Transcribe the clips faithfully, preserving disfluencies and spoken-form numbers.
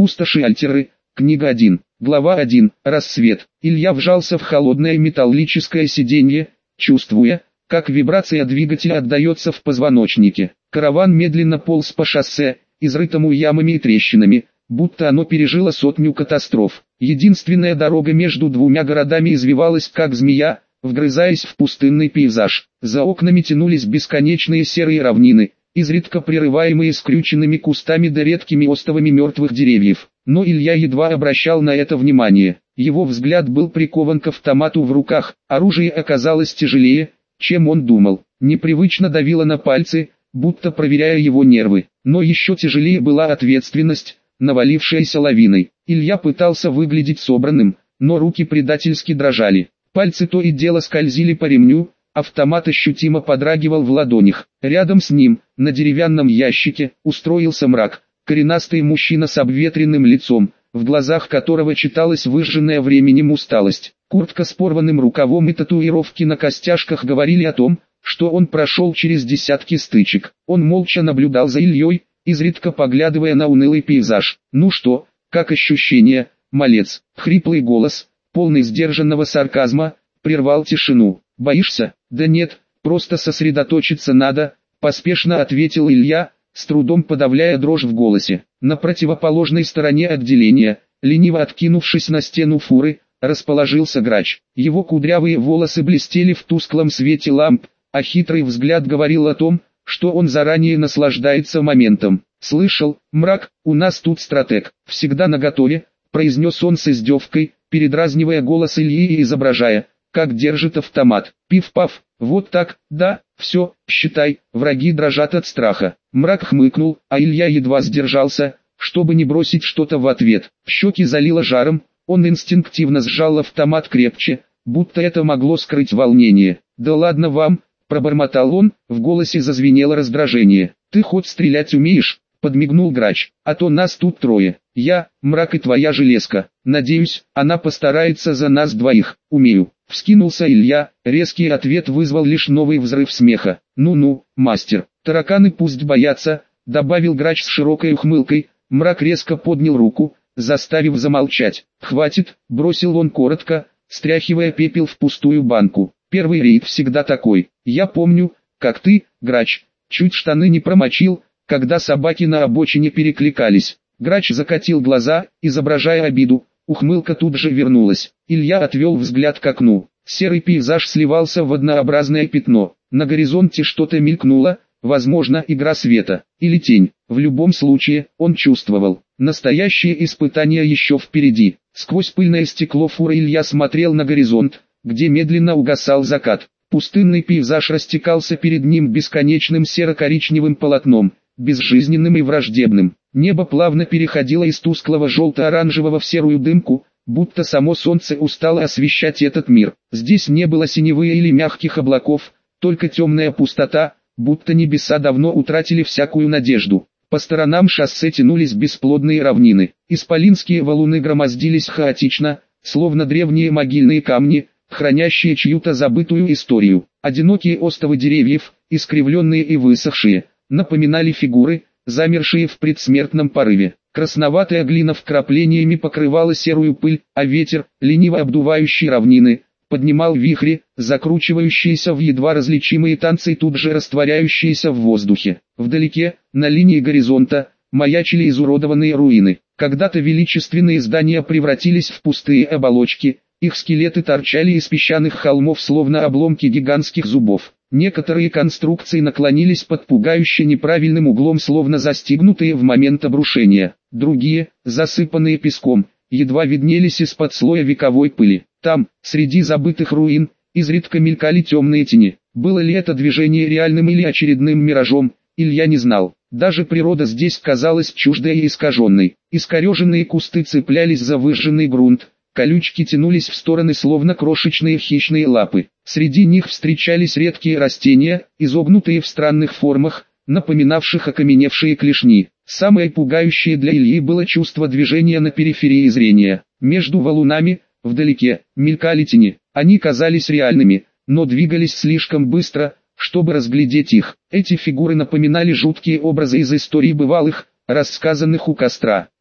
Пустоши Альтеры. Книга один. Глава один. Рассвет. Илья вжался в холодное металлическое сиденье, чувствуя, как вибрация двигателя отдается в позвоночнике. Караван медленно полз по шоссе, изрытому ямами и трещинами, будто оно пережило сотню катастроф. Единственная дорога между двумя городами извивалась как змея, вгрызаясь в пустынный пейзаж. За окнами тянулись бесконечные серые равнины, изредка прерываемые скрюченными кустами да редкими остовами мертвых деревьев. Но Илья едва обращал на это внимание. Его взгляд был прикован к автомату в руках, оружие оказалось тяжелее, чем он думал. Непривычно давило на пальцы, будто проверяя его нервы. Но еще тяжелее была ответственность, навалившаяся лавиной. Илья пытался выглядеть собранным, но руки предательски дрожали. Пальцы то и дело скользили по ремню, автомат ощутимо подрагивал в ладонях. Рядом с ним, на деревянном ящике, устроился мрак. Коренастый мужчина с обветренным лицом, в глазах которого читалась выжженная временем усталость. Куртка с порванным рукавом и татуировки на костяшках говорили о том, что он прошел через десятки стычек. Он молча наблюдал за Ильей, изредка поглядывая на унылый пейзаж. «Ну что, как ощущение, малец?» Хриплый голос, полный сдержанного сарказма, прервал тишину. «Боишься?» «Да нет, просто сосредоточиться надо», — поспешно ответил Илья, с трудом подавляя дрожь в голосе. На противоположной стороне отделения, лениво откинувшись на стену фуры, расположился грач. Его кудрявые волосы блестели в тусклом свете ламп, а хитрый взгляд говорил о том, что он заранее наслаждается моментом. «Слышал, мрак, у нас тут стратег, всегда наготове», — произнес он с издевкой, передразнивая голос Ильи и изображая, как держит автомат. Пиф-паф, вот так, да, все, считай, враги дрожат от страха. Мрак хмыкнул, а Илья едва сдержался, чтобы не бросить что-то в ответ. Щеки залило жаром, он инстинктивно сжал автомат крепче, будто это могло скрыть волнение. «Да ладно вам», — пробормотал он, в голосе зазвенело раздражение. «Ты хоть стрелять умеешь?» — подмигнул грач. «А то нас тут трое. Я, мрак и твоя железка. Надеюсь, она постарается за нас двоих». «Умею», — вскинулся Илья, резкий ответ вызвал лишь новый взрыв смеха. «Ну-ну, мастер, тараканы пусть боятся», — добавил грач с широкой ухмылкой. Мрак резко поднял руку, заставив замолчать. «Хватит», — бросил он коротко, стряхивая пепел в пустую банку. «Первый рейд всегда такой. Я помню, как ты, грач, чуть штаны не промочил, когда собаки на обочине перекликались». Грач закатил глаза, изображая обиду. Ухмылка тут же вернулась. Илья отвел взгляд к окну. Серый пейзаж сливался в однообразное пятно. На горизонте что-то мелькнуло, возможно, игра света, или тень. В любом случае, он чувствовал, настоящее испытание еще впереди. Сквозь пыльное стекло фуры Илья смотрел на горизонт, где медленно угасал закат. Пустынный пейзаж растекался перед ним бесконечным серо-коричневым полотном, безжизненным и враждебным. Небо плавно переходило из тусклого желто-оранжевого в серую дымку, будто само солнце устало освещать этот мир. Здесь не было синевы или мягких облаков, только темная пустота, будто небеса давно утратили всякую надежду. По сторонам шоссе тянулись бесплодные равнины. Исполинские валуны громоздились хаотично, словно древние могильные камни, хранящие чью-то забытую историю. Одинокие остовы деревьев, искривленные и высохшие, напоминали фигуры, замершие в предсмертном порыве. Красноватая глина вкраплениями покрывала серую пыль, а ветер, лениво обдувающий равнины, поднимал вихри, закручивающиеся в едва различимые танцы и тут же растворяющиеся в воздухе. Вдалеке, на линии горизонта, маячили изуродованные руины. Когда-то величественные здания превратились в пустые оболочки, их скелеты торчали из песчаных холмов словно обломки гигантских зубов. Некоторые конструкции наклонились под пугающе неправильным углом, словно застигнутые в момент обрушения. Другие, засыпанные песком, едва виднелись из-под слоя вековой пыли. Там, среди забытых руин, изредка мелькали темные тени. Было ли это движение реальным или очередным миражом, Илья не знал. Даже природа здесь казалась чуждой и искаженной. Искореженные кусты цеплялись за выжженный грунт. Колючки тянулись в стороны словно крошечные хищные лапы. Среди них встречались редкие растения, изогнутые в странных формах, напоминавших окаменевшие клешни. Самое пугающее для Ильи было чувство движения на периферии зрения. Между валунами, вдалеке, мелькали тени. Они казались реальными, но двигались слишком быстро, чтобы разглядеть их. Эти фигуры напоминали жуткие образы из историй бывалых, рассказанных у костра.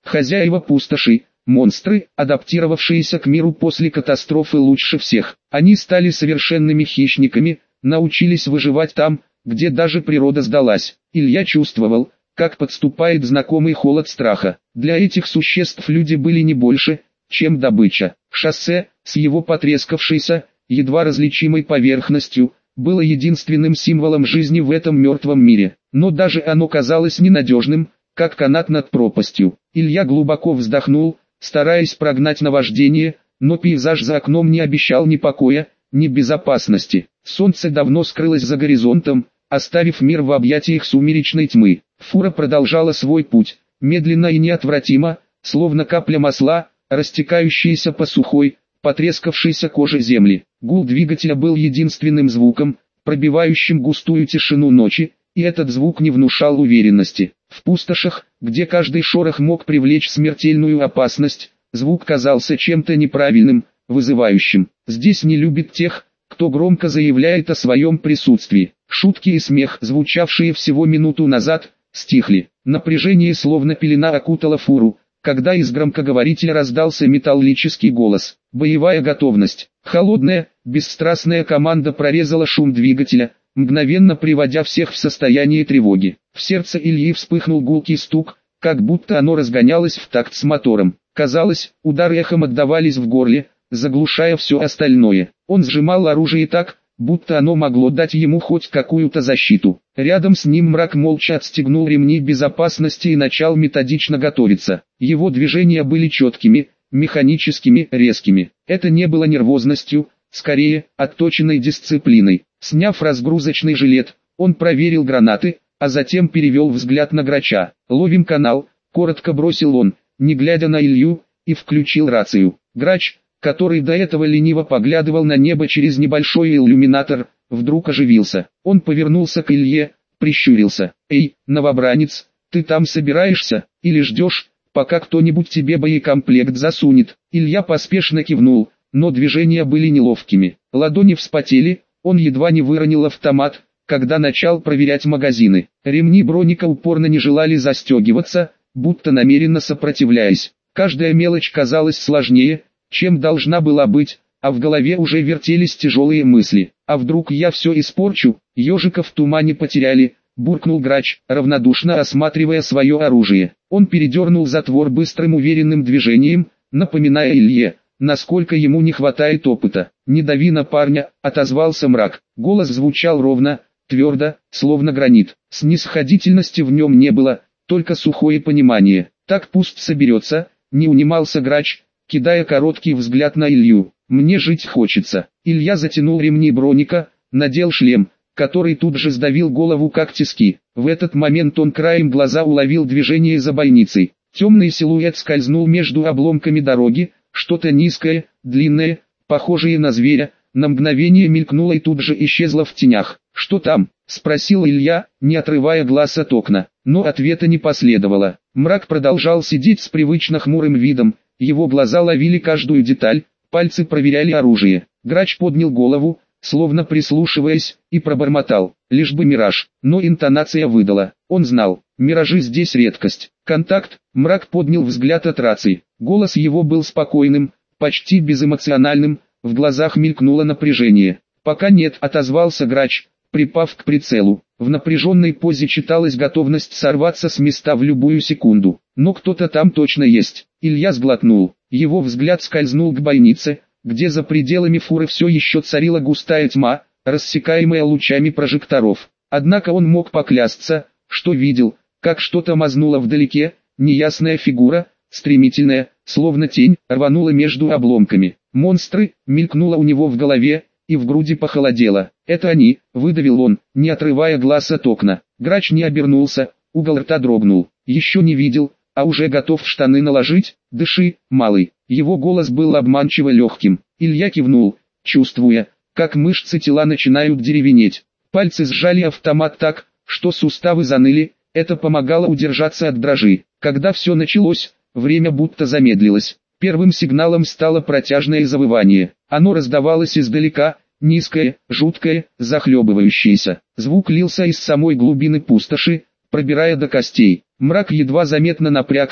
Хозяева пустоши, монстры, адаптировавшиеся к миру после катастрофы лучше всех. Они стали совершенными хищниками, научились выживать там, где даже природа сдалась. Илья чувствовал, как подступает знакомый холод страха. Для этих существ люди были не больше, чем добыча. Шоссе, с его потрескавшейся, едва различимой поверхностью, было единственным символом жизни в этом мертвом мире. Но даже оно казалось ненадежным, как канат над пропастью. Илья глубоко вздохнул, стараясь прогнать наваждение, но пейзаж за окном не обещал ни покоя, ни безопасности. Солнце давно скрылось за горизонтом, оставив мир в объятиях сумеречной тьмы. Фура продолжала свой путь, медленно и неотвратимо, словно капля масла, растекающаяся по сухой, потрескавшейся коже земли. Гул двигателя был единственным звуком, пробивающим густую тишину ночи, и этот звук не внушал уверенности. В пустошах, где каждый шорох мог привлечь смертельную опасность, звук казался чем-то неправильным, вызывающим. Здесь не любят тех, кто громко заявляет о своем присутствии. Шутки и смех, звучавшие всего минуту назад, стихли. Напряжение словно пелена окутало фуру, когда из громкоговорителя раздался металлический голос. Боевая готовность. Холодная, бесстрастная команда прорезала шум двигателя, мгновенно приводя всех в состояние тревоги. В сердце Ильи вспыхнул гулкий стук, как будто оно разгонялось в такт с мотором. Казалось, удары эхом отдавались в горле, заглушая все остальное. Он сжимал оружие так, будто оно могло дать ему хоть какую-то защиту. Рядом с ним мрак молча отстегнул ремни безопасности и начал методично готовиться. Его движения были четкими, механическими, резкими. Это не было нервозностью, скорее, отточенной дисциплиной. Сняв разгрузочный жилет, он проверил гранаты, а затем перевел взгляд на Грача. «Ловим канал», — коротко бросил он, не глядя на Илью, и включил рацию. Грач, который до этого лениво поглядывал на небо через небольшой иллюминатор, вдруг оживился. Он повернулся к Илье, прищурился. «Эй, новобранец, ты там собираешься, или ждешь, пока кто-нибудь тебе боекомплект засунет?» Илья поспешно кивнул, но движения были неловкими. Ладони вспотели, он едва не выронил автомат, когда начал проверять магазины. Ремни броника упорно не желали застегиваться, будто намеренно сопротивляясь. Каждая мелочь казалась сложнее, чем должна была быть, а в голове уже вертелись тяжелые мысли. «А вдруг я все испорчу?» «Ежика в тумане потеряли», — буркнул Грач, равнодушно осматривая свое оружие. Он передернул затвор быстрым уверенным движением, напоминая Илье, насколько ему не хватает опыта. «Не дави на парня», — отозвался мрак. Голос звучал ровно, твердо, словно гранит. Снисходительности в нем не было, только сухое понимание. «Так пусть соберется», — не унимался Грач, кидая короткий взгляд на Илью. «Мне жить хочется». Илья затянул ремни броника, надел шлем, который тут же сдавил голову как тиски. В этот момент он краем глаза уловил движение за бойницей. Темный силуэт скользнул между обломками дороги, что-то низкое, длинное, похожее на зверя, на мгновение мелькнуло и тут же исчезло в тенях. «Что там?» — спросил Илья, не отрывая глаз от окна. Но ответа не последовало. Мрак продолжал сидеть с привычно хмурым видом, его глаза ловили каждую деталь, пальцы проверяли оружие. Грач поднял голову, словно прислушиваясь, и пробормотал: «Лишь бы мираж». Но интонация выдала. Он знал, миражи здесь редкость. «Контакт», — мрак поднял взгляд от рации. Голос его был спокойным, почти безэмоциональным, в глазах мелькнуло напряжение. «Пока нет», — отозвался Грач, припав к прицелу. В напряженной позе читалась готовность сорваться с места в любую секунду. Но кто-то там точно есть. Илья сглотнул. Его взгляд скользнул к бойнице, где за пределами фуры все еще царила густая тьма, рассекаемая лучами прожекторов. Однако он мог поклясться, что видел, как что-то мазнуло вдалеке, неясная фигура, стремительная, словно тень, рванула между обломками. «Монстры!» мелькнуло у него в голове, и в груди похолодело. «Это они!» — выдавил он, не отрывая глаз от окна. Грач не обернулся, угол рта дрогнул. «Еще не видел, а уже готов штаны наложить? Дыши, малый!» Его голос был обманчиво легким. Илья кивнул, чувствуя, как мышцы тела начинают деревенеть. Пальцы сжали автомат так, что суставы заныли, это помогало удержаться от дрожи. Когда все началось, время будто замедлилось. Первым сигналом стало протяжное завывание. Оно раздавалось издалека, низкое, жуткое, захлебывающееся. Звук лился из самой глубины пустоши, пробирая до костей. Мрак едва заметно напрягся,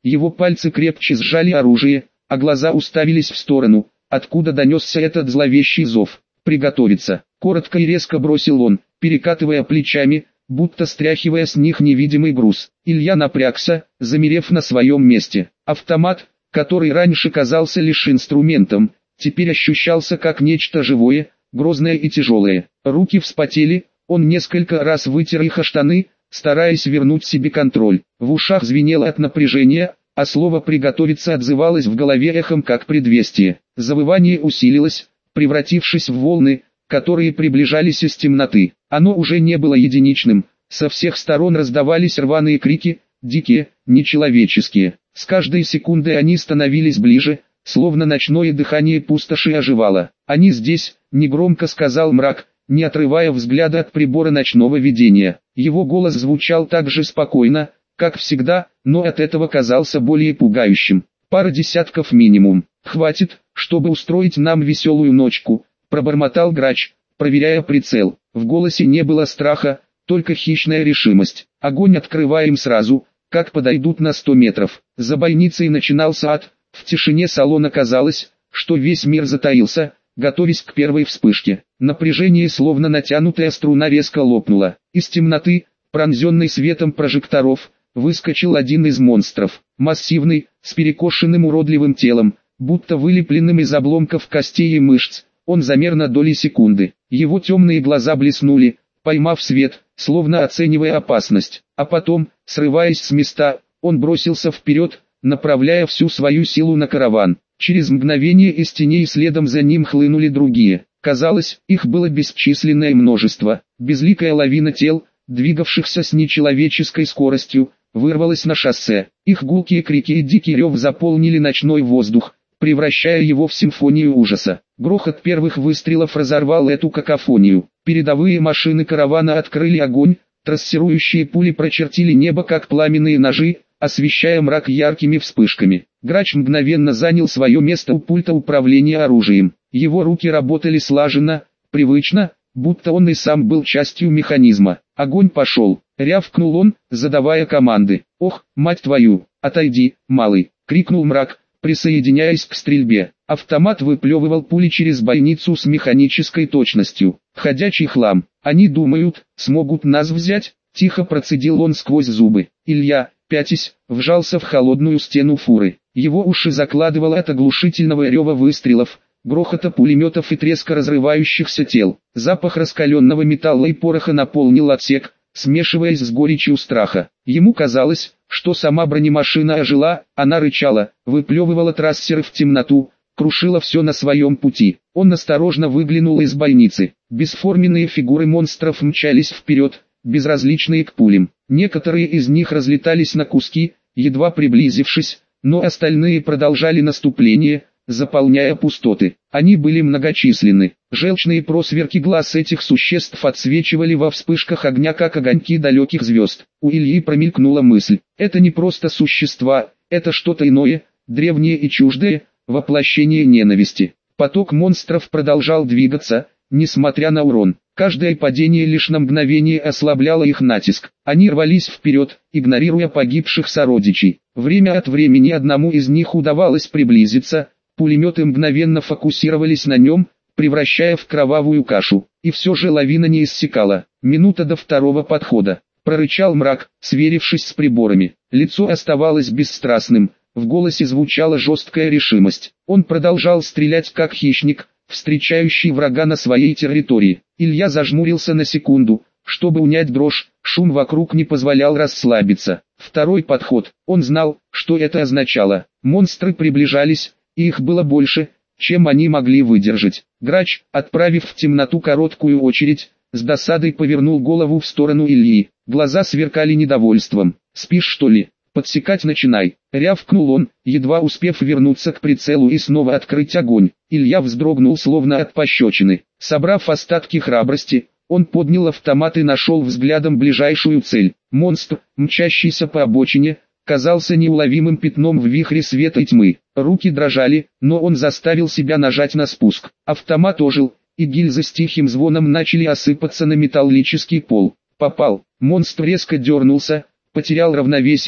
Его пальцы крепче сжали оружие, а глаза уставились в сторону, откуда донесся этот зловещий зов. «Приготовиться!» — коротко и резко бросил он, перекатывая плечами, будто стряхивая с них невидимый груз. Илья напрягся, замерев на своем месте. Автомат, который раньше казался лишь инструментом, теперь ощущался как нечто живое, грозное и тяжелое. Руки вспотели, он несколько раз вытер их о штаны, стараясь вернуть себе контроль. В ушах звенело от напряжения, а слово «приготовиться» отзывалось в голове эхом как предвестие. Завывание усилилось, превратившись в волны, которые приближались из темноты. Оно уже не было единичным, со всех сторон раздавались рваные крики, дикие, нечеловеческие. С каждой секундой они становились ближе, словно ночное дыхание пустоши оживало. «Они здесь», — негромко сказал мрак, не отрывая взгляда от прибора ночного видения. Его голос звучал так же спокойно, как всегда, но от этого казался более пугающим. «Пара десятков минимум. Хватит, чтобы устроить нам веселую ночку», — пробормотал грач, проверяя прицел. В голосе не было страха, только хищная решимость. «Огонь открываем сразу, как подойдут на сто метров». За бойницей начинался ад. В тишине салона казалось, что весь мир затаился, готовясь к первой вспышке. Напряжение, словно натянутая струна, резко лопнуло. Из темноты, пронзенной светом прожекторов, выскочил один из монстров. Массивный, с перекошенным уродливым телом, будто вылепленным из обломков костей и мышц. Он замер на доли секунды. Его темные глаза блеснули, поймав свет, словно оценивая опасность. А потом, срываясь с места, он бросился вперед, направляя всю свою силу на караван. Через мгновение из теней следом за ним хлынули другие. Казалось, их было бесчисленное множество. Безликая лавина тел, двигавшихся с нечеловеческой скоростью, вырвалась на шоссе. Их гулкие крики и дикий рев заполнили ночной воздух, превращая его в симфонию ужаса. Грохот первых выстрелов разорвал эту какофонию. Передовые машины каравана открыли огонь, трассирующие пули прочертили небо как пламенные ножи, освещая мрак яркими вспышками. Грач мгновенно занял свое место у пульта управления оружием. Его руки работали слаженно, привычно, будто он и сам был частью механизма. Огонь пошел, рявкнул он, задавая команды. «Ох, мать твою, отойди, малый!» — крикнул мрак, присоединяясь к стрельбе. Автомат выплевывал пули через бойницу с механической точностью. «Ходячий хлам, они думают, смогут нас взять?» — тихо процедил он сквозь зубы. Илья, пятясь, вжался в холодную стену фуры. Его уши закладывало от оглушительного рева выстрелов, грохота пулеметов и треска разрывающихся тел. Запах раскаленного металла и пороха наполнил отсек, смешиваясь с горечью страха. Ему казалось, что сама бронемашина ожила, она рычала, выплевывала трассеры в темноту, крушила все на своем пути. Он осторожно выглянул из бойницы. Бесформенные фигуры монстров мчались вперед, безразличные к пулям. Некоторые из них разлетались на куски, едва приблизившись, но остальные продолжали наступление, заполняя пустоты. Они были многочисленны. Желчные просверки глаз этих существ отсвечивали во вспышках огня, как огоньки далеких звезд. У Ильи промелькнула мысль: это не просто существа, это что-то иное, древнее и чуждое, воплощение ненависти. Поток монстров продолжал двигаться, несмотря на урон. Каждое падение лишь на мгновение ослабляло их натиск. Они рвались вперед, игнорируя погибших сородичей. Время от времени одному из них удавалось приблизиться, пулеметы мгновенно фокусировались на нем, превращая в кровавую кашу. И все же лавина не иссякала. Минута до второго подхода. Прорычал мрак, сверившись с приборами. Лицо оставалось бесстрастным, в голосе звучала жесткая решимость. Он продолжал стрелять как хищник, встречающий врага на своей территории. Илья зажмурился на секунду, чтобы унять дрожь, шум вокруг не позволял расслабиться. Второй подход. Он знал, что это означало. Монстры приближались, и их было больше, чем они могли выдержать. Грач, отправив в темноту короткую очередь, с досадой повернул голову в сторону Ильи. Глаза сверкали недовольством. «Спишь, что ли? Подсекать начинай!» — рявкнул он, едва успев вернуться к прицелу и снова открыть огонь. Илья вздрогнул словно от пощечины. Собрав остатки храбрости, он поднял автомат и нашел взглядом ближайшую цель. Монстр, мчащийся по обочине, казался неуловимым пятном в вихре света и тьмы. Руки дрожали, но он заставил себя нажать на спуск. Автомат ожил, и гильзы с тихим звоном начали осыпаться на металлический пол. Попал. Монстр резко дернулся, потерял равновесие,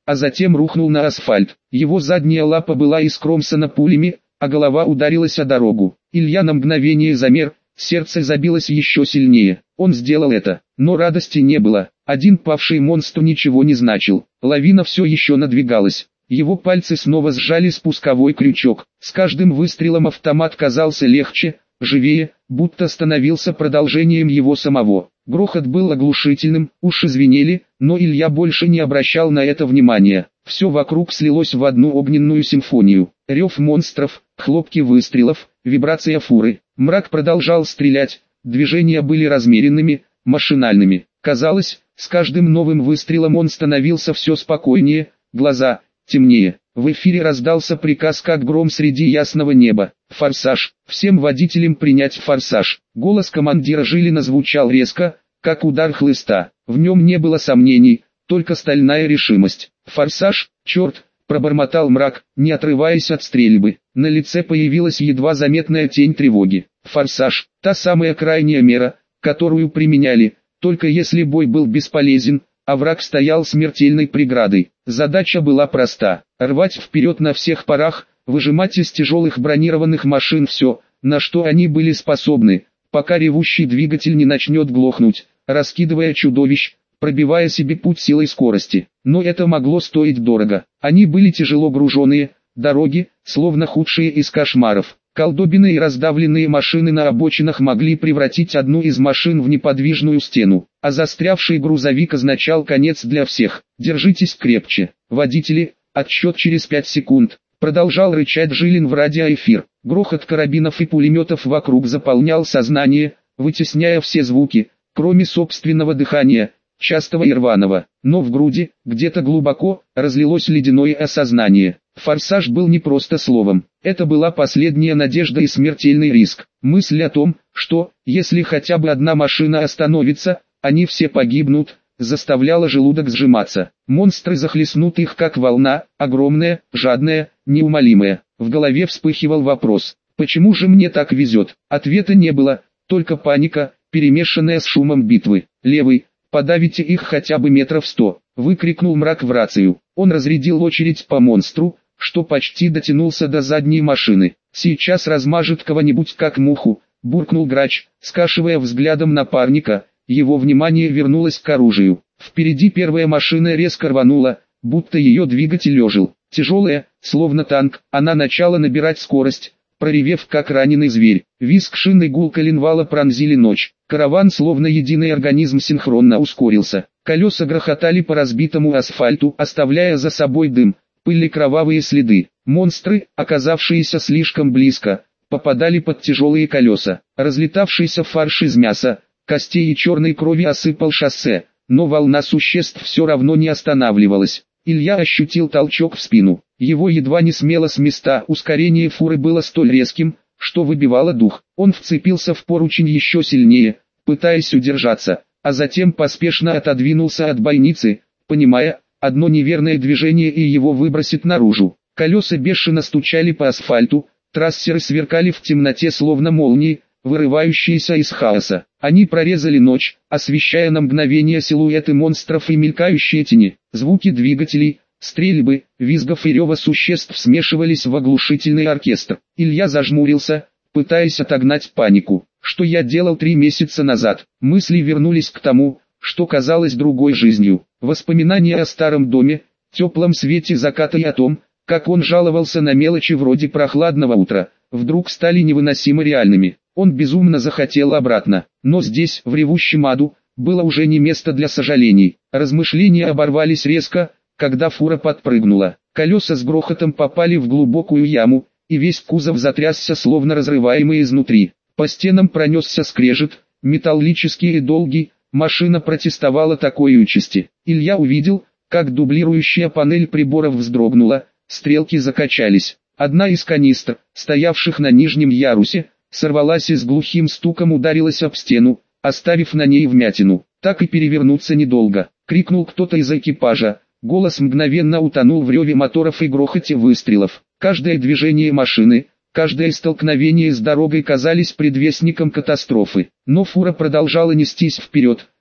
а затем рухнул на асфальт. Его задняя лапа была искромсана пулями, а голова ударилась о дорогу. Илья на мгновение замер, сердце забилось еще сильнее. Он сделал это, но радости не было. Один павший монстр ничего не значил. Лавина все еще надвигалась. Его пальцы снова сжали спусковой крючок. С каждым выстрелом автомат казался легче, живее, будто становился продолжением его самого. Грохот был оглушительным, уши звенели, но Илья больше не обращал на это внимания. Все вокруг слилось в одну огненную симфонию. Рев монстров, хлопки выстрелов, вибрация фуры. Мрак продолжал стрелять, движения были размеренными, машинальными. Казалось, с каждым новым выстрелом он становился все спокойнее, глаза темнее. В эфире раздался приказ как гром среди ясного неба. «Форсаж! Всем водителям принять форсаж!» Голос командира Жилина звучал резко, как удар хлыста. В нем не было сомнений, только стальная решимость. «Форсаж, черт!» – пробормотал Мрак, не отрываясь от стрельбы. На лице появилась едва заметная тень тревоги. «Форсаж! Та самая крайняя мера, которую применяли, только если бой был бесполезен, а враг стоял смертельной преградой. Задача была проста – рвать вперед на всех парах, выжимать из тяжелых бронированных машин все, на что они были способны, пока ревущий двигатель не начнет глохнуть, раскидывая чудовищ, пробивая себе путь силой скорости. Но это могло стоить дорого. Они были тяжело груженные, дороги, словно худшие из кошмаров. Колдобины и раздавленные машины на обочинах могли превратить одну из машин в неподвижную стену, а застрявший грузовик означал конец для всех. «Держитесь крепче, водители, отсчет через пять секунд», продолжал рычать Жилин в радиоэфир. Грохот карабинов и пулеметов вокруг заполнял сознание, вытесняя все звуки, кроме собственного дыхания, частого и рваного. Но в груди, где-то глубоко, разлилось ледяное осознание. Форсаж был не просто словом, это была последняя надежда и смертельный риск. Мысль о том, что, если хотя бы одна машина остановится, они все погибнут, заставляла желудок сжиматься. Монстры захлестнут их как волна, огромная, жадная, неумолимая. В голове вспыхивал вопрос: почему же мне так везет? Ответа не было, только паника, перемешанная с шумом битвы. «Левый, подавите их хотя бы метров сто», — выкрикнул Мрак в рацию. Он разрядил очередь по монстру, что почти дотянулся до задней машины. «Сейчас размажет кого-нибудь как муху», — буркнул Грач, скашивая взглядом напарника. Его внимание вернулось к оружию. Впереди первая машина резко рванула, будто ее двигатель ожил. Тяжелая, словно танк, она начала набирать скорость, проревев как раненый зверь. Визг шин и гул коленвала пронзили ночь. Караван словно единый организм синхронно ускорился. Колеса грохотали по разбитому асфальту, оставляя за собой дым, пыль и кровавые следы. Монстры, оказавшиеся слишком близко, попадали под тяжелые колеса. Разлетавшийся фарш из мяса, костей и черной крови осыпал шоссе, но волна существ все равно не останавливалась. Илья ощутил толчок в спину. Его едва не смело с места. Ускорение фуры было столь резким, что выбивало дух. Он вцепился в поручень еще сильнее, пытаясь удержаться, а затем поспешно отодвинулся от бойницы, понимая, одно неверное движение и его выбросит наружу. Колеса бешено стучали по асфальту, трассеры сверкали в темноте словно молнии, вырывающиеся из хаоса. Они прорезали ночь, освещая на мгновение силуэты монстров и мелькающие тени. Звуки двигателей, стрельбы, визгов и рева существ смешивались в оглушительный оркестр. Илья зажмурился, пытаясь отогнать панику. Что я делал три месяца назад? Мысли вернулись к тому, что казалось другой жизнью. Воспоминания о старом доме, теплом свете заката и о том, как он жаловался на мелочи вроде прохладного утра, вдруг стали невыносимо реальными. Он безумно захотел обратно, но здесь, в ревущем аду, было уже не место для сожалений. Размышления оборвались резко, когда фура подпрыгнула. Колеса с грохотом попали в глубокую яму, и весь кузов затрясся, словно разрываемый изнутри. По стенам пронесся скрежет, металлический и долгий, машина протестовала такой участи. Илья увидел, как дублирующая панель приборов вздрогнула, стрелки закачались. Одна из канистр, стоявших на нижнем ярусе, сорвалась и с глухим стуком ударилась об стену, оставив на ней вмятину. «Так и перевернуться недолго», — крикнул кто-то из экипажа. Голос мгновенно утонул в реве моторов и грохоте выстрелов. Каждое движение машины, каждое столкновение с дорогой казались предвестником катастрофы. Но фура продолжала нестись вперед,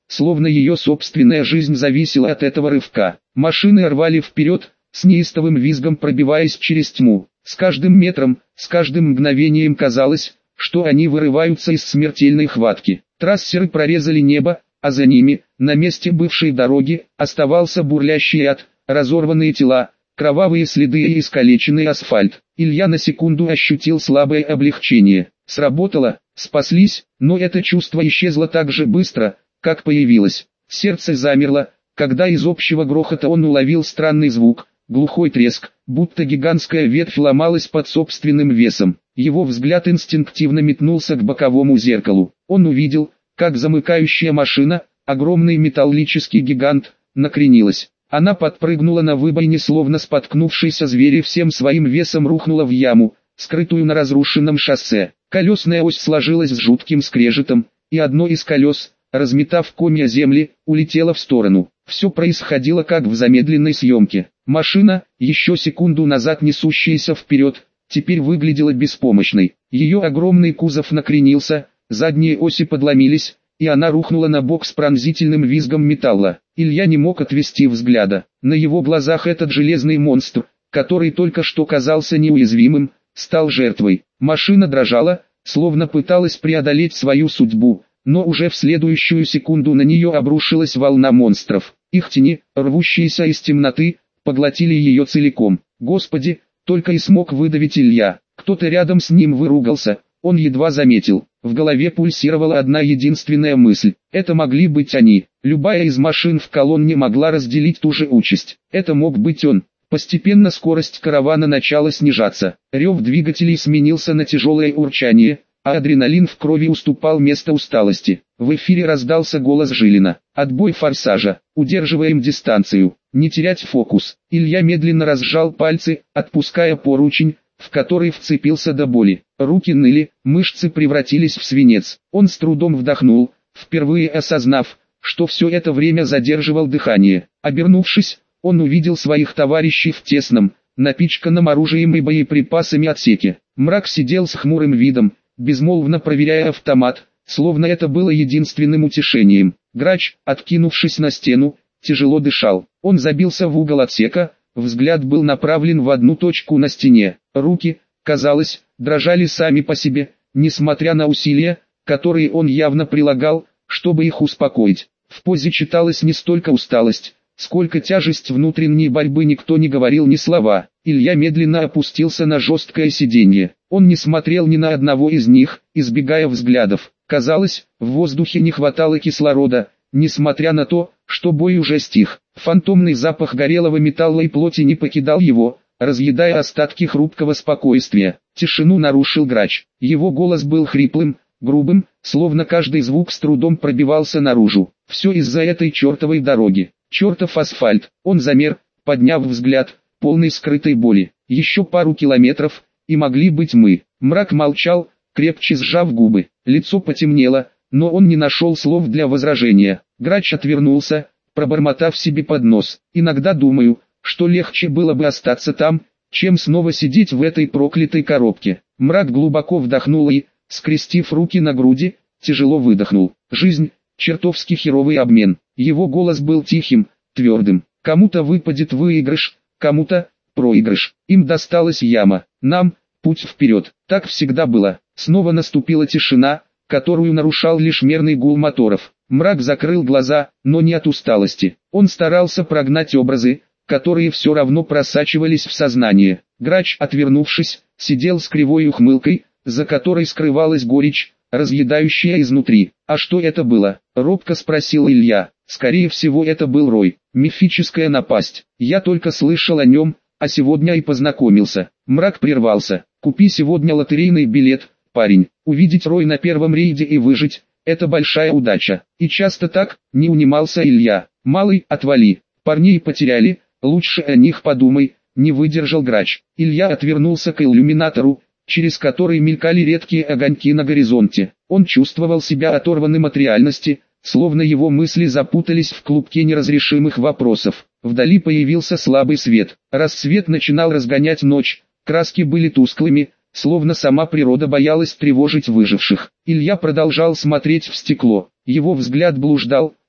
словно ее собственная жизнь зависела от этого рывка. Машины рвали вперед, с неистовым визгом пробиваясь через тьму. С каждым метром, с каждым мгновением казалось, что они вырываются из смертельной хватки. Трассеры прорезали небо, а за ними, на месте бывшей дороги, оставался бурлящий ад, разорванные тела, кровавые следы и искалеченный асфальт. Илья на секунду ощутил слабое облегчение. Сработало, спаслись, но это чувство исчезло так же быстро, как появилось. Сердце замерло, когда из общего грохота он уловил странный звук, глухой треск, будто гигантская ветвь ломалась под собственным весом. Его взгляд инстинктивно метнулся к боковому зеркалу. Он увидел, как замыкающая машина, огромный металлический гигант, накренилась. Она подпрыгнула на выбоине, словно споткнувшийся зверь, и всем своим весом рухнула в яму, скрытую на разрушенном шоссе. Колесная ось сложилась с жутким скрежетом, и одно из колес, разметав комья земли, улетело в сторону. Все происходило как в замедленной съемке. Машина, еще секунду назад несущаяся вперед, теперь выглядела беспомощной. Ее огромный кузов накренился, задние оси подломились, и она рухнула на бок с пронзительным визгом металла. Илья не мог отвести взгляда. На его глазах этот железный монстр, который только что казался неуязвимым, стал жертвой. Машина дрожала, словно пыталась преодолеть свою судьбу, но уже в следующую секунду на нее обрушилась волна монстров. Их тени, рвущиеся из темноты, поглотили ее целиком. «Господи!» — только и смог выдавить Илья. Кто-то рядом с ним выругался, он едва заметил. В голове пульсировала одна единственная мысль. Это могли быть они. Любая из машин в колонне могла разделить ту же участь. Это мог быть он. Постепенно скорость каравана начала снижаться. Рев двигателей сменился на тяжелое урчание, а адреналин в крови уступал место усталости. В эфире раздался голос Жилина. «Отбой форсажа. Удерживаем дистанцию. Не терять фокус». Илья медленно разжал пальцы, отпуская поручень, в который вцепился до боли. Руки ныли, мышцы превратились в свинец. Он с трудом вдохнул, впервые осознав, что все это время задерживал дыхание. Обернувшись, он увидел своих товарищей в тесном, напичканном оружием и боеприпасами отсеке. Мрак сидел с хмурым видом, безмолвно проверяя автомат, словно это было единственным утешением. Грач, откинувшись на стену, тяжело дышал. Он забился в угол отсека, взгляд был направлен в одну точку на стене. Руки, казалось, дрожали сами по себе, несмотря на усилия, которые он явно прилагал, чтобы их успокоить. В позе читалась не столько усталость, сколько тяжесть внутренней борьбы. Никто не говорил ни слова. Илья медленно опустился на жесткое сиденье. Он не смотрел ни на одного из них, избегая взглядов. Казалось, в воздухе не хватало кислорода, несмотря на то, что бой уже стих. Фантомный запах горелого металла и плоти не покидал его, разъедая остатки хрупкого спокойствия. Тишину нарушил Грач. Его голос был хриплым, грубым, словно каждый звук с трудом пробивался наружу. Все из-за этой чертовой дороги. Чертов асфальт. Он замер, подняв взгляд, полный скрытой боли. Еще пару километров, и могли быть мы. Мрак молчал, крепче сжав губы. Лицо потемнело, но он не нашел слов для возражения. Грач отвернулся, пробормотав себе под нос. Иногда думаю, что легче было бы остаться там, чем снова сидеть в этой проклятой коробке. Мрак глубоко вдохнул и, скрестив руки на груди, тяжело выдохнул. Жизнь, чертовски херовый обмен. Его голос был тихим, твердым. Кому-то выпадет выигрыш, кому-то проигрыш. Им досталась яма, нам путь вперед. Так всегда было. Снова наступила тишина, которую нарушал лишь мерный гул моторов. Мрак закрыл глаза, но не от усталости. Он старался прогнать образы, которые все равно просачивались в сознание. Грач, отвернувшись, сидел с кривой ухмылкой, за которой скрывалась горечь, разъедающая изнутри. «А что это было?» — робко спросил Илья. «Скорее всего, это был Рой. Мифическая напасть. Я только слышал о нем, а сегодня и познакомился». Мрак прервался. «Купи сегодня лотерейный билет, парень. Увидеть Рой на первом рейде и выжить — это большая удача». И часто так, не унимался Илья. «Малый, отвали. Парней потеряли, лучше о них подумай», — не выдержал Грач. Илья отвернулся к иллюминатору, через который мелькали редкие огоньки на горизонте. Он чувствовал себя оторванным от реальности, словно его мысли запутались в клубке неразрешимых вопросов. Вдали появился слабый свет. Рассвет начинал разгонять ночь, краски были тусклыми, словно сама природа боялась тревожить выживших. Илья продолжал смотреть в стекло. Его взгляд блуждал,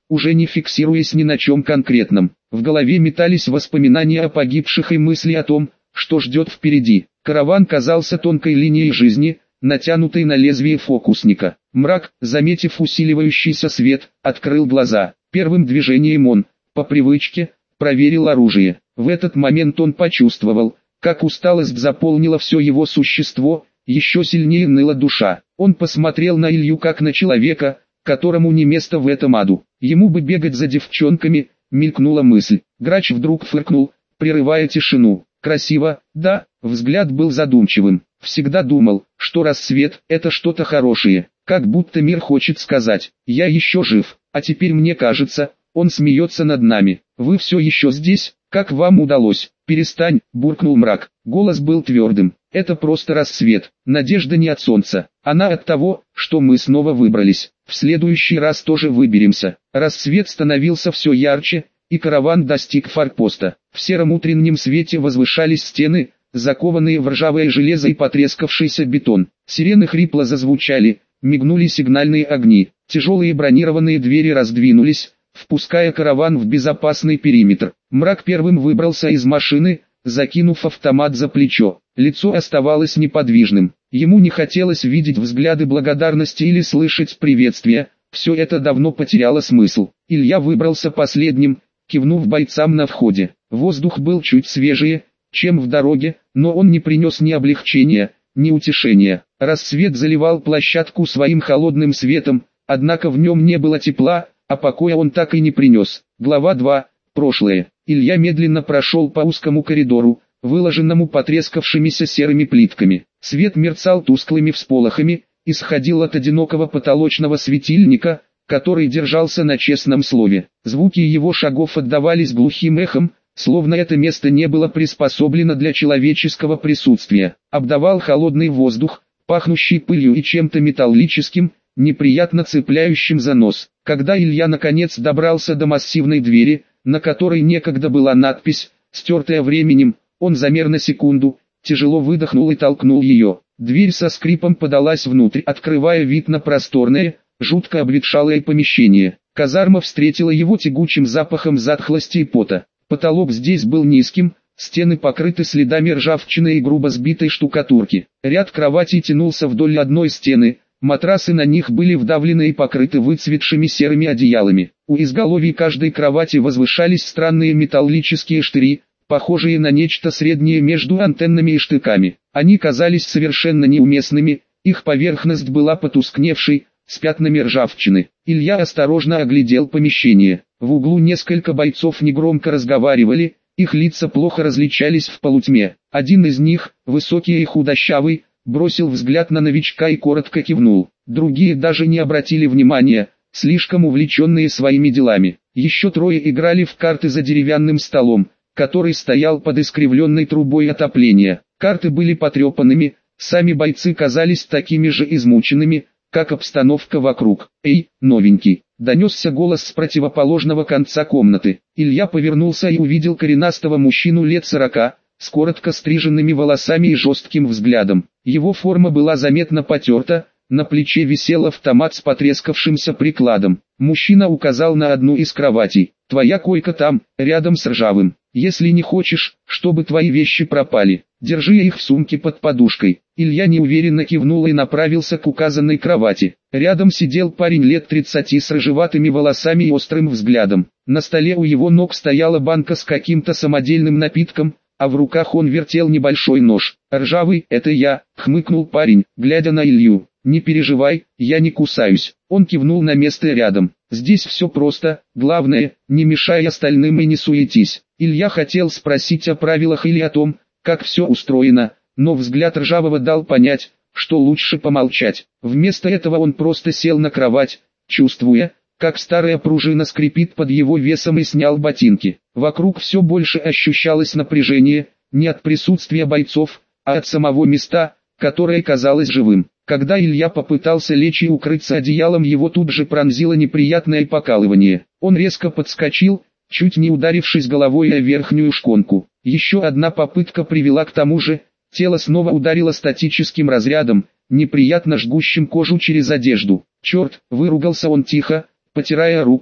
уже не фиксируясь ни на чем конкретном. В голове метались воспоминания о погибших и мысли о том, что ждет впереди. Караван казался тонкой линией жизни, натянутой на лезвие фокусника. Мрак, заметив усиливающийся свет, открыл глаза. Первым движением он, по привычке, проверил оружие. В этот момент он почувствовал, как усталость заполнила все его существо, еще сильнее ныла душа. Он посмотрел на Илью как на человека, которому не место в этом аду. Ему бы бегать за девчонками, мелькнула мысль. Грач вдруг фыркнул, прерывая тишину. Красиво, да, взгляд был задумчивым. Всегда думал, что рассвет – это что-то хорошее, как будто мир хочет сказать, я еще жив, а теперь мне кажется, он смеется над нами. Вы все еще здесь? Как вам удалось? Перестань, буркнул Мрак. Голос был твердым. Это просто рассвет. Надежда не от солнца. Она от того, что мы снова выбрались. В следующий раз тоже выберемся. Рассвет становился все ярче, и караван достиг форпоста. В сером утреннем свете возвышались стены, закованные в ржавое железо и потрескавшийся бетон. Сирены хрипло зазвучали, мигнули сигнальные огни. Тяжелые бронированные двери раздвинулись, впуская караван в безопасный периметр. Мрак первым выбрался из машины, закинув автомат за плечо. Лицо оставалось неподвижным. Ему не хотелось видеть взгляды благодарности или слышать приветствия. Все это давно потеряло смысл. Илья выбрался последним, кивнув бойцам на входе. Воздух был чуть свежее, чем в дороге, но он не принес ни облегчения, ни утешения. Рассвет заливал площадку своим холодным светом, однако в нем не было тепла, а покоя он так и не принес. Глава два. Прошлое. Илья медленно прошел по узкому коридору, выложенному потрескавшимися серыми плитками. Свет мерцал тусклыми всполохами, исходил от одинокого потолочного светильника, который держался на честном слове. Звуки его шагов отдавались глухим эхом, словно это место не было приспособлено для человеческого присутствия. Обдавал холодный воздух, пахнущий пылью и чем-то металлическим, неприятно цепляющим за нос. Когда Илья наконец добрался до массивной двери, на которой некогда была надпись, стертая временем, он замер на секунду, тяжело выдохнул и толкнул ее. Дверь со скрипом подалась внутрь, открывая вид на просторное, жутко обветшалое помещение. Казарма встретила его тягучим запахом затхлости и пота. Потолок здесь был низким, стены покрыты следами ржавчины и грубо сбитой штукатурки. Ряд кроватей тянулся вдоль одной стены, матрасы на них были вдавлены и покрыты выцветшими серыми одеялами. У изголовья каждой кровати возвышались странные металлические штыри, похожие на нечто среднее между антеннами и штыками. Они казались совершенно неуместными, их поверхность была потускневшей, с пятнами ржавчины. Илья осторожно оглядел помещение. В углу несколько бойцов негромко разговаривали, их лица плохо различались в полутьме. Один из них, высокий и худощавый, бросил взгляд на новичка и коротко кивнул. Другие даже не обратили внимания, слишком увлеченные своими делами. Еще трое играли в карты за деревянным столом, который стоял под искривленной трубой отопления. Карты были потрепанными, сами бойцы казались такими же измученными, как обстановка вокруг. «Эй, новенький!» — донесся голос с противоположного конца комнаты. Илья повернулся и увидел коренастого мужчину лет сорока, с коротко стриженными волосами и жестким взглядом. Его форма была заметно потерта, на плече висел автомат с потрескавшимся прикладом. Мужчина указал на одну из кроватей. «Твоя койка там, рядом с ржавым. Если не хочешь, чтобы твои вещи пропали, держи их в сумке под подушкой». Илья неуверенно кивнул и направился к указанной кровати. Рядом сидел парень лет тридцати с рыжеватыми волосами и острым взглядом. На столе у его ног стояла банка с каким-то самодельным напитком, а в руках он вертел небольшой нож. «Ржавый, это я», — хмыкнул парень, глядя на Илью. «Не переживай, я не кусаюсь». Он кивнул на место рядом. «Здесь все просто, главное, не мешай остальным и не суетись». Илья хотел спросить о правилах или о том, как все устроено, но взгляд Ржавого дал понять, что лучше помолчать. Вместо этого он просто сел на кровать, чувствуя, как старая пружина скрипит под его весом, и снял ботинки. Вокруг все больше ощущалось напряжение, не от присутствия бойцов, а от самого места, которое казалось живым. Когда Илья попытался лечь и укрыться одеялом, его тут же пронзило неприятное покалывание. Он резко подскочил, чуть не ударившись головой о верхнюю шконку. Еще одна попытка привела к тому же, тело снова ударило статическим разрядом, неприятно жгущим кожу через одежду. «Черт!» — выругался он тихо, потирая руку,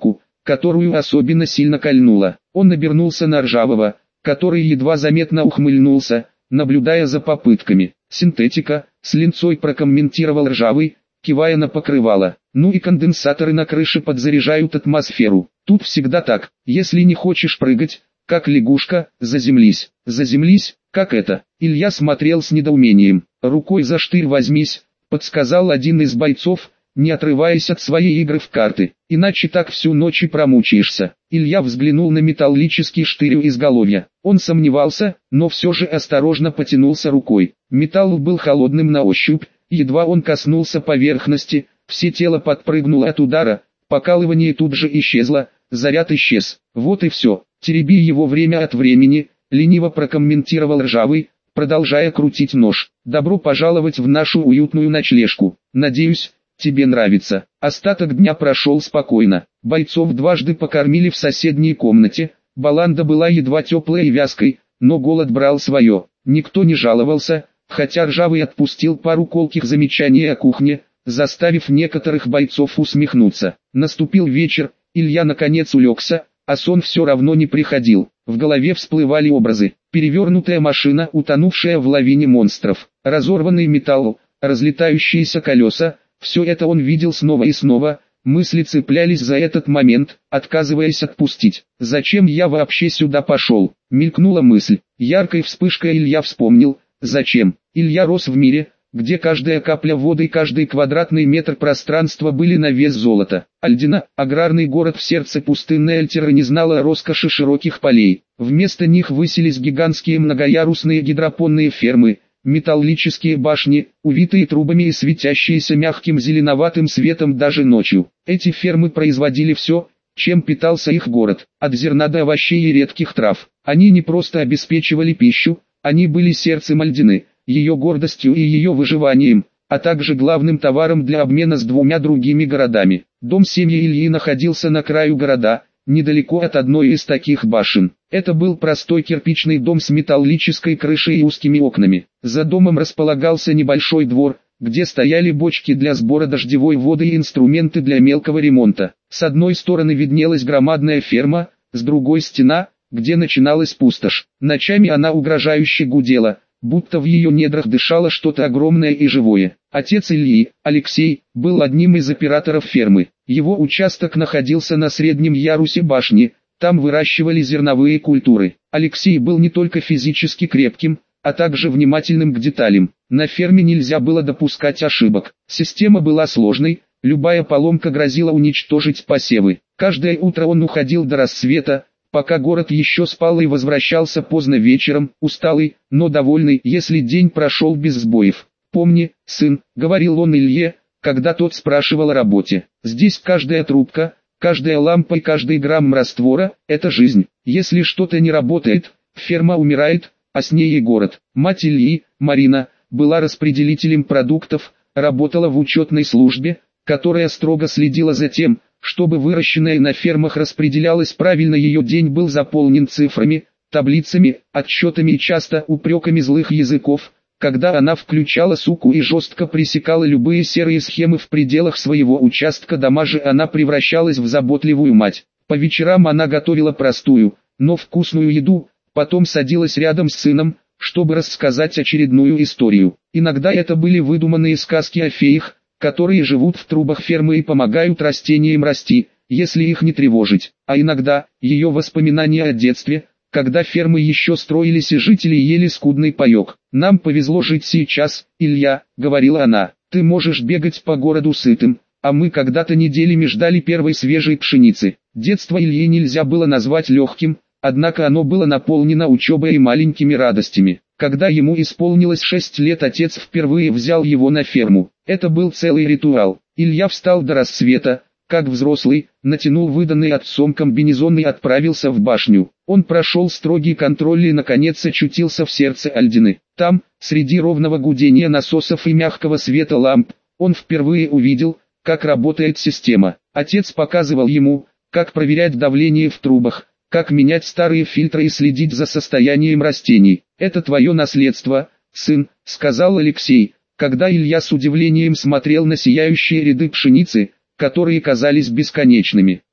которую особенно сильно кольнуло. Он обернулся на Ржавого, который едва заметно ухмыльнулся, наблюдая за попытками. «Синтетика», — с линцой прокомментировал Ржавый, кивая на покрывало. «Ну и конденсаторы на крыше подзаряжают атмосферу. Тут всегда так, если не хочешь прыгать, как лягушка, заземлись». «Заземлись? Как это?» Илья смотрел с недоумением. «Рукой за штырь возьмись», — подсказал один из бойцов, не отрываясь от своей игры в карты. «Иначе так всю ночь и промучаешься». Илья взглянул на металлический штырь у изголовья. Он сомневался, но все же осторожно потянулся рукой. Металл был холодным на ощупь, едва он коснулся поверхности, все тело подпрыгнуло от удара, покалывание тут же исчезло, заряд исчез. «Вот и все, тереби его время от времени», — лениво прокомментировал Ржавый, продолжая крутить нож. «Добро пожаловать в нашу уютную ночлежку. Надеюсь, тебе нравится». Остаток дня прошел спокойно. Бойцов дважды покормили в соседней комнате. Баланда была едва теплой и вязкой, но голод брал свое. Никто не жаловался, хотя Ржавый отпустил пару колких замечаний о кухне, заставив некоторых бойцов усмехнуться. Наступил вечер, Илья наконец улегся, а сон все равно не приходил. В голове всплывали образы. Перевернутая машина, утонувшая в лавине монстров, разорванный металл, разлетающиеся колеса. Все это он видел снова и снова, мысли цеплялись за этот момент, отказываясь отпустить. «Зачем я вообще сюда пошел?» — мелькнула мысль. Яркой вспышкой Илья вспомнил, зачем. Илья рос в мире, где каждая капля воды и каждый квадратный метр пространства были на вес золота. Альдина, аграрный город в сердце пустынной Альтеры, не знала роскоши широких полей. Вместо них высились гигантские многоярусные гидропонные фермы, металлические башни, увитые трубами и светящиеся мягким зеленоватым светом даже ночью. Эти фермы производили все, чем питался их город, от зерна до овощей и редких трав. Они не просто обеспечивали пищу, они были сердцем Альдины, ее гордостью и ее выживанием, а также главным товаром для обмена с двумя другими городами. Дом семьи Ильи находился на краю города, недалеко от одной из таких башен. Это был простой кирпичный дом с металлической крышей и узкими окнами. За домом располагался небольшой двор, где стояли бочки для сбора дождевой воды и инструменты для мелкого ремонта. С одной стороны виднелась громадная ферма, с другой стена, где начиналась пустошь. Ночами она угрожающе гудела, будто в ее недрах дышало что-то огромное и живое. Отец Ильи, Алексей, был одним из операторов фермы. Его участок находился на среднем ярусе башни, там выращивали зерновые культуры. Алексей был не только физически крепким, а также внимательным к деталям. На ферме нельзя было допускать ошибок. Система была сложной, любая поломка грозила уничтожить посевы. Каждое утро он уходил до рассвета, пока город еще спал, и возвращался поздно вечером, усталый, но довольный, если день прошел без сбоев. «Помни, сын», — говорил он Илье, когда тот спрашивал о работе, «здесь каждая трубка, каждая лампа и каждый грамм раствора — это жизнь. Если что-то не работает, ферма умирает, а с ней и город». Мать Ильи, Марина, была распределителем продуктов, работала в учетной службе, которая строго следила за тем, чтобы выращенное на фермах распределялось правильно. Ее день был заполнен цифрами, таблицами, отчетами и часто упреками злых языков, когда она включала суку и жестко пресекала любые серые схемы в пределах своего участка дома же, она превращалась в заботливую мать. По вечерам она готовила простую, но вкусную еду, потом садилась рядом с сыном, чтобы рассказать очередную историю. Иногда это были выдуманные сказки о феях, которые живут в трубах фермы и помогают растениям расти, если их не тревожить. А иногда ее воспоминания о детстве, когда фермы еще строились и жители ели скудный паек. «Нам повезло жить сейчас, Илья», — говорила она. «Ты можешь бегать по городу сытым, а мы когда-то неделями ждали первой свежей пшеницы». Детство Ильи нельзя было назвать легким, однако оно было наполнено учебой и маленькими радостями. Когда ему исполнилось шесть лет, отец впервые взял его на ферму. Это был целый ритуал. Илья встал до рассвета, как взрослый, натянул выданный отцом комбинезон и отправился в башню. Он прошел строгий контроль и наконец очутился в сердце Альдины. Там, среди ровного гудения насосов и мягкого света ламп, он впервые увидел, как работает система. Отец показывал ему, как проверять давление в трубах, как менять старые фильтры и следить за состоянием растений. «Это твое наследство, сын», — сказал Алексей, когда Илья с удивлением смотрел на сияющие ряды пшеницы, которые казались бесконечными.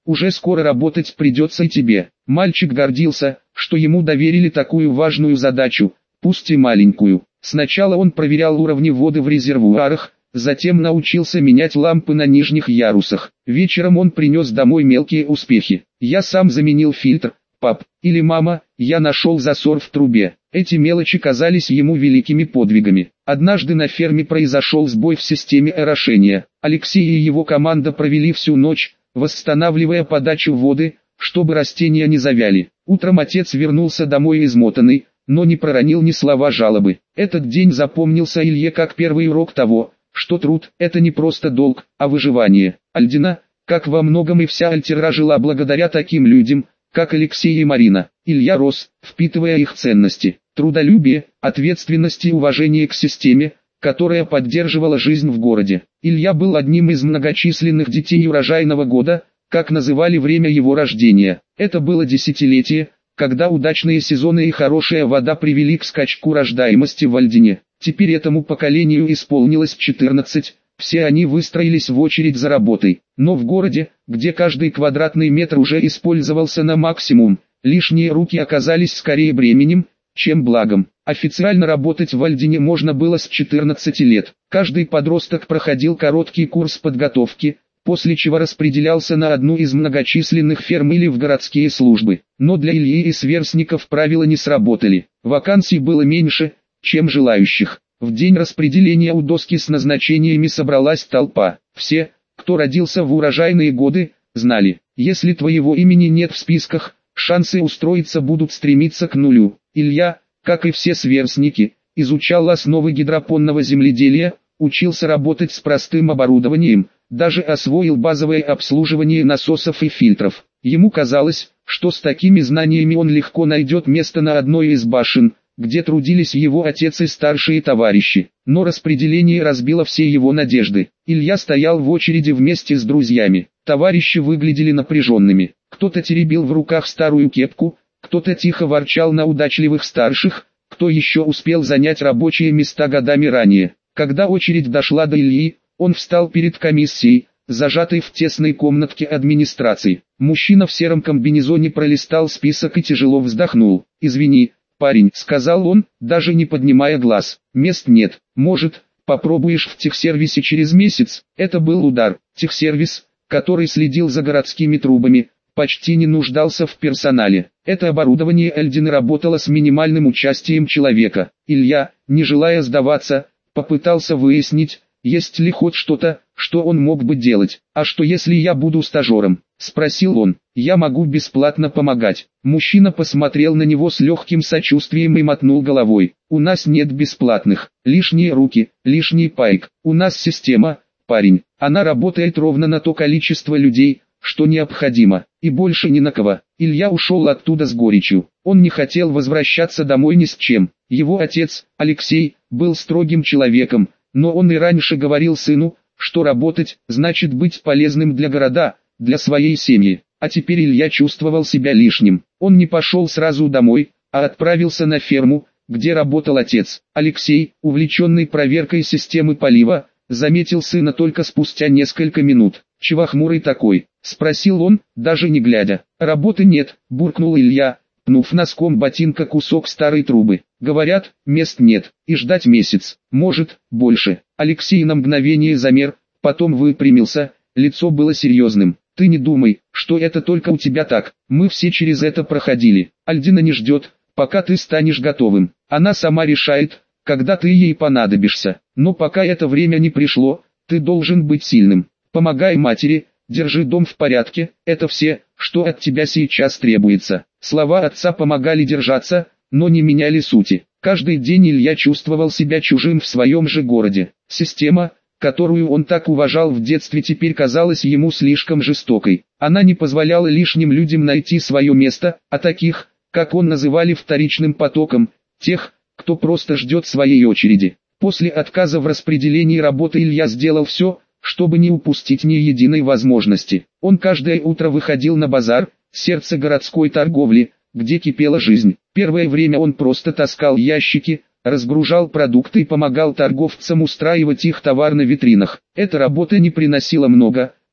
уже скоро работать придется и тебе». Мальчик гордился, что ему доверили такую важную задачу, пусть и маленькую. Сначала он проверял уровни воды в резервуарах, затем научился менять лампы на нижних ярусах. Вечером он принес домой мелкие успехи. «Я сам заменил фильтр, пап», или «мама, я нашел засор в трубе». Эти мелочи казались ему великими подвигами. Однажды на ферме произошел сбой в системе орошения. Алексей и его команда провели всю ночь, восстанавливая подачу воды, чтобы растения не завяли. Утром отец вернулся домой измотанный, но не проронил ни слова жалобы. Этот день запомнился Илье как первый урок того, что труд – это не просто долг, а выживание. Альдина, как во многом и вся Альтера, жила благодаря таким людям, как Алексей и Марина. Илья рос, впитывая их ценности, трудолюбие, ответственность и уважение к системе, которая поддерживала жизнь в городе. Илья был одним из многочисленных детей урожайного года, как называли время его рождения. Это было десятилетие, когда удачные сезоны и хорошая вода привели к скачку рождаемости в Альдине. Теперь этому поколению исполнилось четырнадцать, все они выстроились в очередь за работой. Но в городе, где каждый квадратный метр уже использовался на максимум, лишние руки оказались скорее бременем, чем благом. Официально работать в Альдине можно было с четырнадцати лет. Каждый подросток проходил короткий курс подготовки, после чего распределялся на одну из многочисленных ферм или в городские службы. Но для Ильи и сверстников правила не сработали. Вакансий было меньше, чем желающих. В день распределения у доски с назначениями собралась толпа. Все, кто родился в урожайные годы, знали, если твоего имени нет в списках, шансы устроиться будут стремиться к нулю. Илья, как и все сверстники, изучал основы гидропонного земледелия, учился работать с простым оборудованием, даже освоил базовое обслуживание насосов и фильтров. Ему казалось, что с такими знаниями он легко найдет место на одной из башен, где трудились его отец и старшие товарищи. Но распределение разбило все его надежды. Илья стоял в очереди вместе с друзьями. Товарищи выглядели напряженными. Кто-то теребил в руках старую кепку, кто-то тихо ворчал на удачливых старших, кто еще успел занять рабочие места годами ранее. Когда очередь дошла до Ильи, он встал перед комиссией, зажатой в тесной комнатке администрации. Мужчина в сером комбинезоне пролистал список и тяжело вздохнул. «Извини, парень», — сказал он, даже не поднимая глаз. «Мест нет. Может, попробуешь в техсервисе через месяц?» Это был удар. Техсервис, который следил за городскими трубами, почти не нуждался в персонале. Это оборудование Альдины работало с минимальным участием человека. Илья, не желая сдаваться, попытался выяснить, есть ли хоть что-то, что он мог бы делать. «А что если я буду стажером?» – спросил он. «Я могу бесплатно помогать». Мужчина посмотрел на него с легким сочувствием и мотнул головой. «У нас нет бесплатных. Лишние руки, лишний пайк. У нас система, парень. Она работает ровно на то количество людей, что необходимо, и больше ни на кого». Илья ушел оттуда с горечью. Он не хотел возвращаться домой ни с чем. Его отец, Алексей, был строгим человеком, но он и раньше говорил сыну, что работать значит быть полезным для города, для своей семьи. А теперь Илья чувствовал себя лишним. Он не пошел сразу домой, а отправился на ферму, где работал отец. Алексей, увлеченный проверкой системы полива, заметил сына только спустя несколько минут. «Чего хмурый такой?» – спросил он, даже не глядя. «Работы нет», – буркнул Илья, пнув носком ботинка кусок старой трубы. «Говорят, мест нет, и ждать месяц, может, больше». Алексей на мгновение замер, потом выпрямился, лицо было серьезным. «Ты не думай, что это только у тебя так, мы все через это проходили. Альдина не ждет, пока ты станешь готовым. Она сама решает, когда ты ей понадобишься. Но пока это время не пришло, ты должен быть сильным. Помогай матери, держи дом в порядке, это все, что от тебя сейчас требуется». Слова отца помогали держаться, но не меняли сути. Каждый день Илья чувствовал себя чужим в своем же городе. Система, которую он так уважал в детстве, теперь казалась ему слишком жестокой. Она не позволяла лишним людям найти свое место, а таких, как он называли вторичным потоком, тех, кто просто ждет своей очереди. После отказа в распределении работы Илья сделал все, чтобы не упустить ни единой возможности. Он каждое утро выходил на базар, сердце городской торговли, где кипела жизнь. Первое время он просто таскал ящики, разгружал продукты и помогал торговцам устраивать их товар на витринах. Эта работа не приносила много,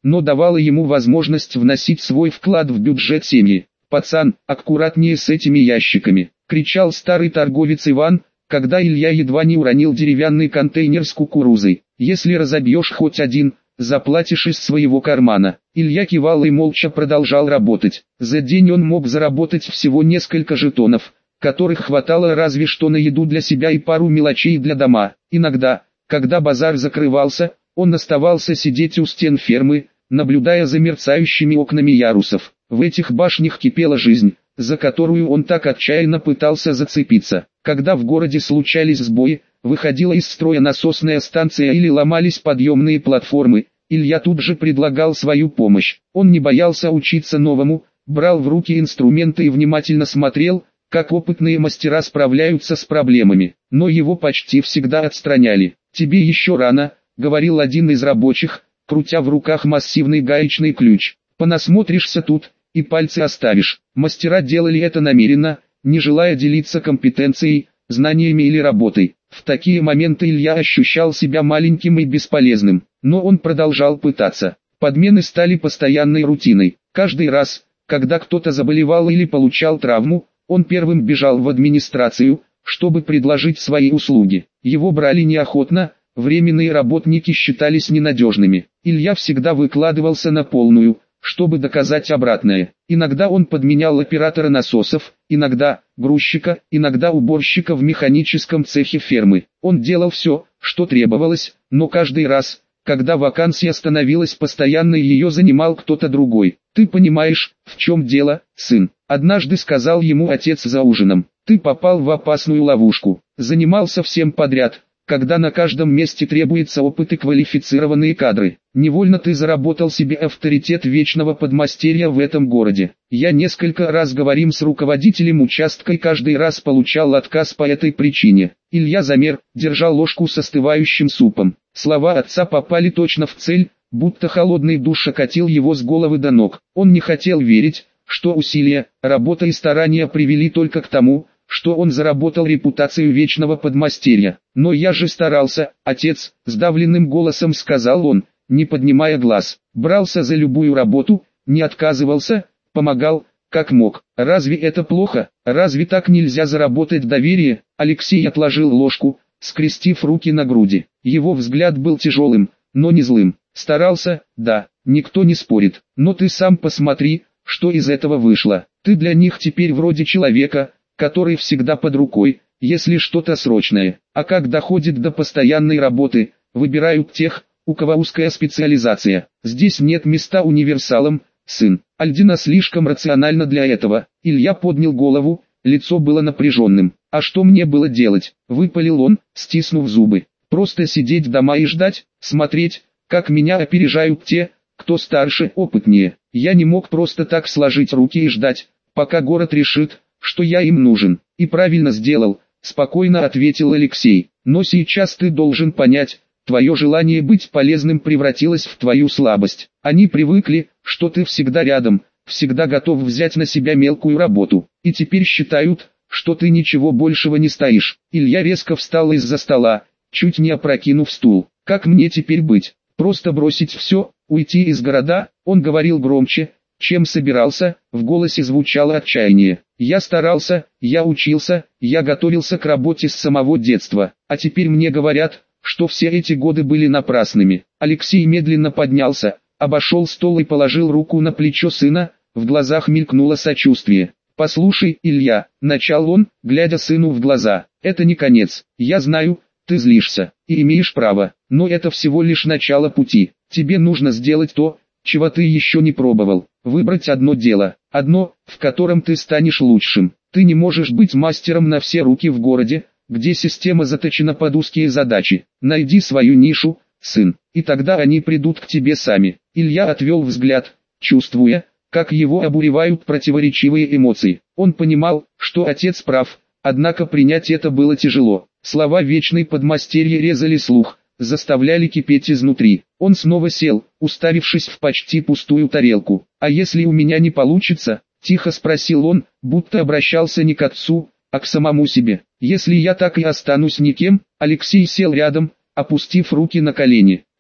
но давала ему возможность вносить свой вклад в бюджет семьи. «Пацан, аккуратнее с этими ящиками!» — кричал старый торговец Иван, когда Илья едва не уронил деревянный контейнер с кукурузой. «Если разобьешь хоть один, заплатишь из своего кармана». Илья кивал и молча продолжал работать. За день он мог заработать всего несколько жетонов, которых хватало разве что на еду для себя и пару мелочей для дома. Иногда, когда базар закрывался, он оставался сидеть у стен фермы, наблюдая за мерцающими окнами ярусов. В этих башнях кипела жизнь, за которую он так отчаянно пытался зацепиться. Когда в городе случались сбои, выходила из строя насосная станция или ломались подъемные платформы, Илья тут же предлагал свою помощь. Он не боялся учиться новому, брал в руки инструменты и внимательно смотрел, как опытные мастера справляются с проблемами. Но его почти всегда отстраняли. «Тебе еще рано», — говорил один из рабочих, крутя в руках массивный гаечный ключ. «Понасмотришься тут, и пальцы оставишь». Мастера делали это намеренно, не желая делиться компетенцией, знаниями или работой. В такие моменты Илья ощущал себя маленьким и бесполезным, но он продолжал пытаться. Подмены стали постоянной рутиной. Каждый раз, когда кто-то заболевал или получал травму, он первым бежал в администрацию, чтобы предложить свои услуги. Его брали неохотно, временные работники считались ненадежными. Илья всегда выкладывался на полную, чтобы доказать обратное. Иногда он подменял оператора насосов, иногда грузчика, иногда уборщика в механическом цехе фермы. Он делал все, что требовалось, но каждый раз, когда вакансия становилась постоянной, ее занимал кто-то другой. «Ты понимаешь, в чем дело, сын?» — однажды сказал ему отец за ужином. «Ты попал в опасную ловушку. Занимался всем подряд, когда на каждом месте требуется опыт и квалифицированные кадры. Невольно ты заработал себе авторитет вечного подмастерья в этом городе. Я несколько раз говорим с руководителем участка и каждый раз получал отказ по этой причине». Илья замер, держа ложку с остывающим супом. Слова отца попали точно в цель, будто холодный душ окатил его с головы до ног. Он не хотел верить, что усилия, работа и старания привели только к тому, что он заработал репутацию вечного подмастерья. «Но я же старался, отец», — сдавленным голосом сказал он, не поднимая глаз. «Брался за любую работу, не отказывался, помогал, как мог. Разве это плохо? Разве так нельзя заработать доверие?» Алексей отложил ложку, скрестив руки на груди. Его взгляд был тяжелым, но не злым. «Старался, да, никто не спорит. Но ты сам посмотри, что из этого вышло. Ты для них теперь вроде человека, который всегда под рукой, если что-то срочное. А как доходит до постоянной работы, выбирают тех, у кого узкая специализация. Здесь нет места универсалам, сын. Альдина слишком рациональна для этого». Илья поднял голову, лицо было напряженным. «А что мне было делать?» — выпалил он, стиснув зубы. «Просто сидеть дома и ждать, смотреть, как меня опережают те, кто старше, опытнее. Я не мог просто так сложить руки и ждать, пока город решит, что я им нужен». «И правильно сделал», — спокойно ответил Алексей. «Но сейчас ты должен понять, твое желание быть полезным превратилось в твою слабость. Они привыкли, что ты всегда рядом, всегда готов взять на себя мелкую работу, и теперь считают, что ты ничего большего не стоишь». Илья резко встал из-за стола, чуть не опрокинув стул. «Как мне теперь быть? Просто бросить все, уйти из города?» Он говорил громче, чем собирался, в голосе звучало отчаяние. «Я старался, я учился, я готовился к работе с самого детства, а теперь мне говорят, что все эти годы были напрасными». Алексей медленно поднялся, обошел стол и положил руку на плечо сына, в глазах мелькнуло сочувствие. «Послушай, Илья», — начал он, глядя сыну в глаза, — «это не конец. Я знаю, ты злишься, и имеешь право, но это всего лишь начало пути. Тебе нужно сделать то, чего ты еще не пробовал. Выбрать одно дело, одно, в котором ты станешь лучшим. Ты не можешь быть мастером на все руки в городе, где система заточена под узкие задачи. Найди свою нишу, сын, и тогда они придут к тебе сами». Илья отвел взгляд, чувствуя, как его обуревают противоречивые эмоции. Он понимал, что отец прав, однако принять это было тяжело. Слова вечной подмастерья резали слух, заставляли кипеть изнутри. Он снова сел, уставившись в почти пустую тарелку. «А если у меня не получится?» — тихо спросил он, будто обращался не к отцу, а к самому себе. «Если я так и останусь никем?» Алексей сел рядом, опустив руки на колени.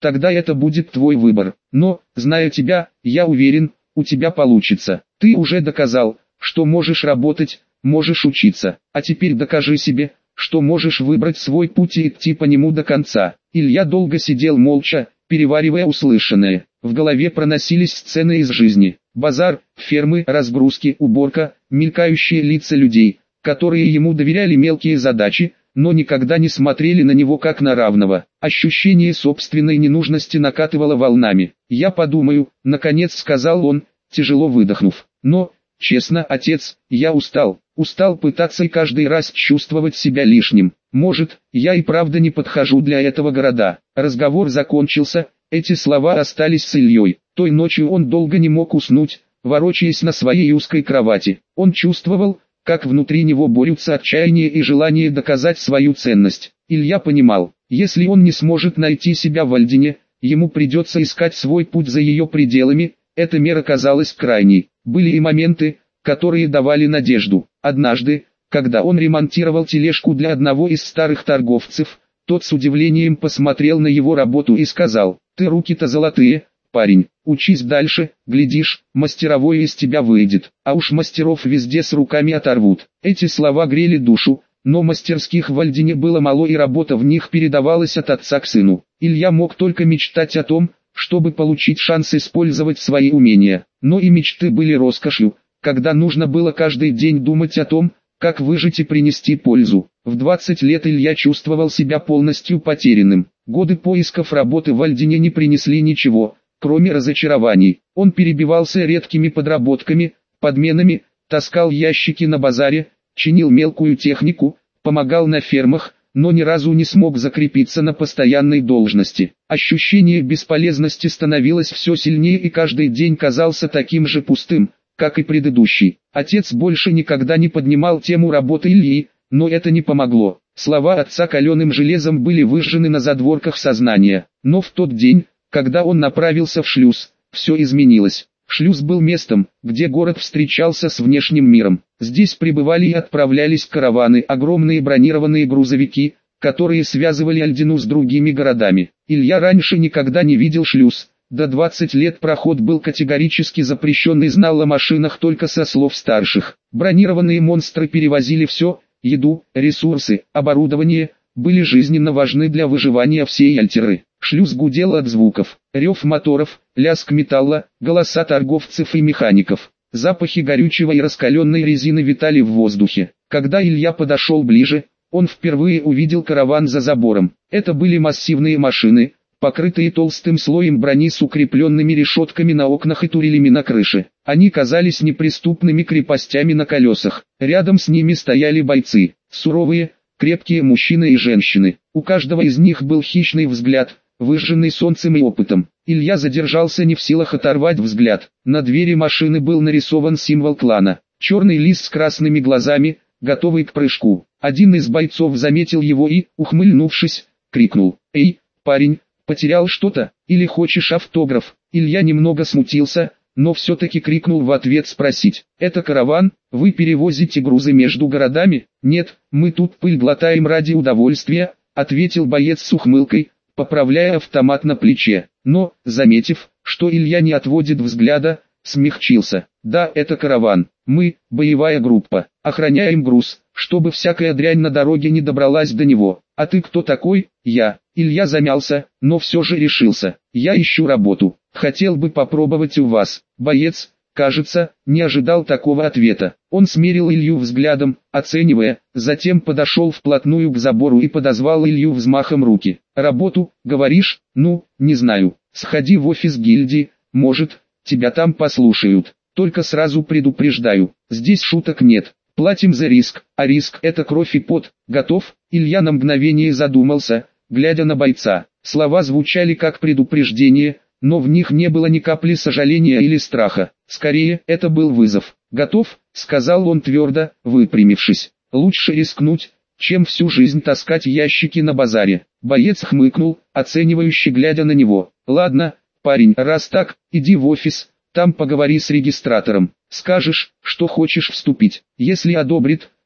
тогда это будет твой выбор. Но, зная тебя, я уверен, у тебя получится. Ты уже доказал, что можешь работать, можешь учиться. А теперь докажи себе, что можешь выбрать свой путь и идти по нему до конца. Илья долго сидел молча, переваривая услышанное. В голове проносились сцены из жизни. Базар, фермы, разгрузки, уборка, мелькающие лица людей, которые ему доверяли мелкие задачи, но никогда не смотрели на него как на равного. Ощущение собственной ненужности накатывало волнами. «Я подумаю», — наконец сказал он, тяжело выдохнув. «Но, честно, отец, я устал. Устал пытаться и каждый раз чувствовать себя лишним. Может, я и правда не подхожу для этого города». Разговор закончился, эти слова остались с Ильей. Той ночью он долго не мог уснуть, ворочаясь на своей узкой кровати. Он чувствовал, как внутри него борются отчаяние и желание доказать свою ценность. Илья понимал, если он не сможет найти себя в Альдине, ему придется искать свой путь за ее пределами. Эта мера казалась крайней. Были и моменты, которые давали надежду. Однажды, когда он ремонтировал тележку для одного из старых торговцев, тот с удивлением посмотрел на его работу и сказал: «Ты руки-то золотые, парень, учись дальше, глядишь, мастеровой из тебя выйдет, а уж мастеров везде с руками оторвут». Эти слова грели душу, но мастерских в Альдине было мало и работа в них передавалась от отца к сыну. Илья мог только мечтать о том, чтобы получить шанс использовать свои умения, но и мечты были роскошью, когда нужно было каждый день думать о том, как выжить и принести пользу. В двадцать лет Илья чувствовал себя полностью потерянным. Годы поисков работы в Альдине не принесли ничего, кроме разочарований. Он перебивался редкими подработками, подменами, таскал ящики на базаре, чинил мелкую технику, помогал на фермах, но ни разу не смог закрепиться на постоянной должности. Ощущение бесполезности становилось все сильнее и каждый день казался таким же пустым, как и предыдущий. Отец больше никогда не поднимал тему работы Ильи, но это не помогло. Слова отца каленым железом были выжжены на задворках сознания. Но в тот день, когда он направился в шлюз, все изменилось. Шлюз был местом, где город встречался с внешним миром. Здесь прибывали и отправлялись караваны, огромные бронированные грузовики, которые связывали Альдину с другими городами. Илья раньше никогда не видел шлюз. До двадцати лет проход был категорически запрещен и знал о машинах только со слов старших. Бронированные монстры перевозили все: еду, ресурсы, оборудование, были жизненно важны для выживания всей Альтеры. Шлюз гудел от звуков, рев моторов, лязг металла, голоса торговцев и механиков. Запахи горючего и раскаленной резины витали в воздухе. Когда Илья подошел ближе, он впервые увидел караван за забором. Это были массивные машины, покрытые толстым слоем брони с укрепленными решетками на окнах и турелями на крыше. Они казались неприступными крепостями на колесах. Рядом с ними стояли бойцы, суровые, крепкие мужчины и женщины. У каждого из них был хищный взгляд, выжженный солнцем и опытом. Илья задержался не в силах оторвать взгляд. На двери машины был нарисован символ клана. Черный лис с красными глазами, готовый к прыжку. Один из бойцов заметил его и, ухмыльнувшись, крикнул: «Эй, парень, потерял что-то, или хочешь автограф?» Илья немного смутился, но все-таки крикнул в ответ спросить: «Это караван, вы перевозите грузы между городами?» «Нет, мы тут пыль глотаем ради удовольствия», — ответил боец с ухмылкой, поправляя автомат на плече. Но, заметив, что Илья не отводит взгляда, смягчился: «Да, это караван. Мы, боевая группа, охраняем груз, чтобы всякая дрянь на дороге не добралась до него. А ты кто такой?» «Я». Илья замялся, но все же решился: «Я ищу работу. Хотел бы попробовать у вас». Боец, кажется, не ожидал такого ответа. Он смерил Илью взглядом, оценивая, затем подошел вплотную к забору и подозвал Илью взмахом руки. «Работу, говоришь? Ну, не знаю. Сходи в офис гильдии, может, тебя там послушают. Только сразу предупреждаю, здесь шуток нет. Платим за риск, а риск – это кровь и пот. Готов?» Илья на мгновение задумался, глядя на бойца. Слова звучали как предупреждение, но в них не было ни капли сожаления или страха. Скорее, это был вызов. «Готов», — сказал он твердо, выпрямившись. «Лучше рискнуть, чем всю жизнь таскать ящики на базаре». Боец хмыкнул, оценивающе глядя на него. «Ладно, парень, раз так, иди в офис, там поговори с регистратором. Скажешь, что хочешь вступить. Если одобрит,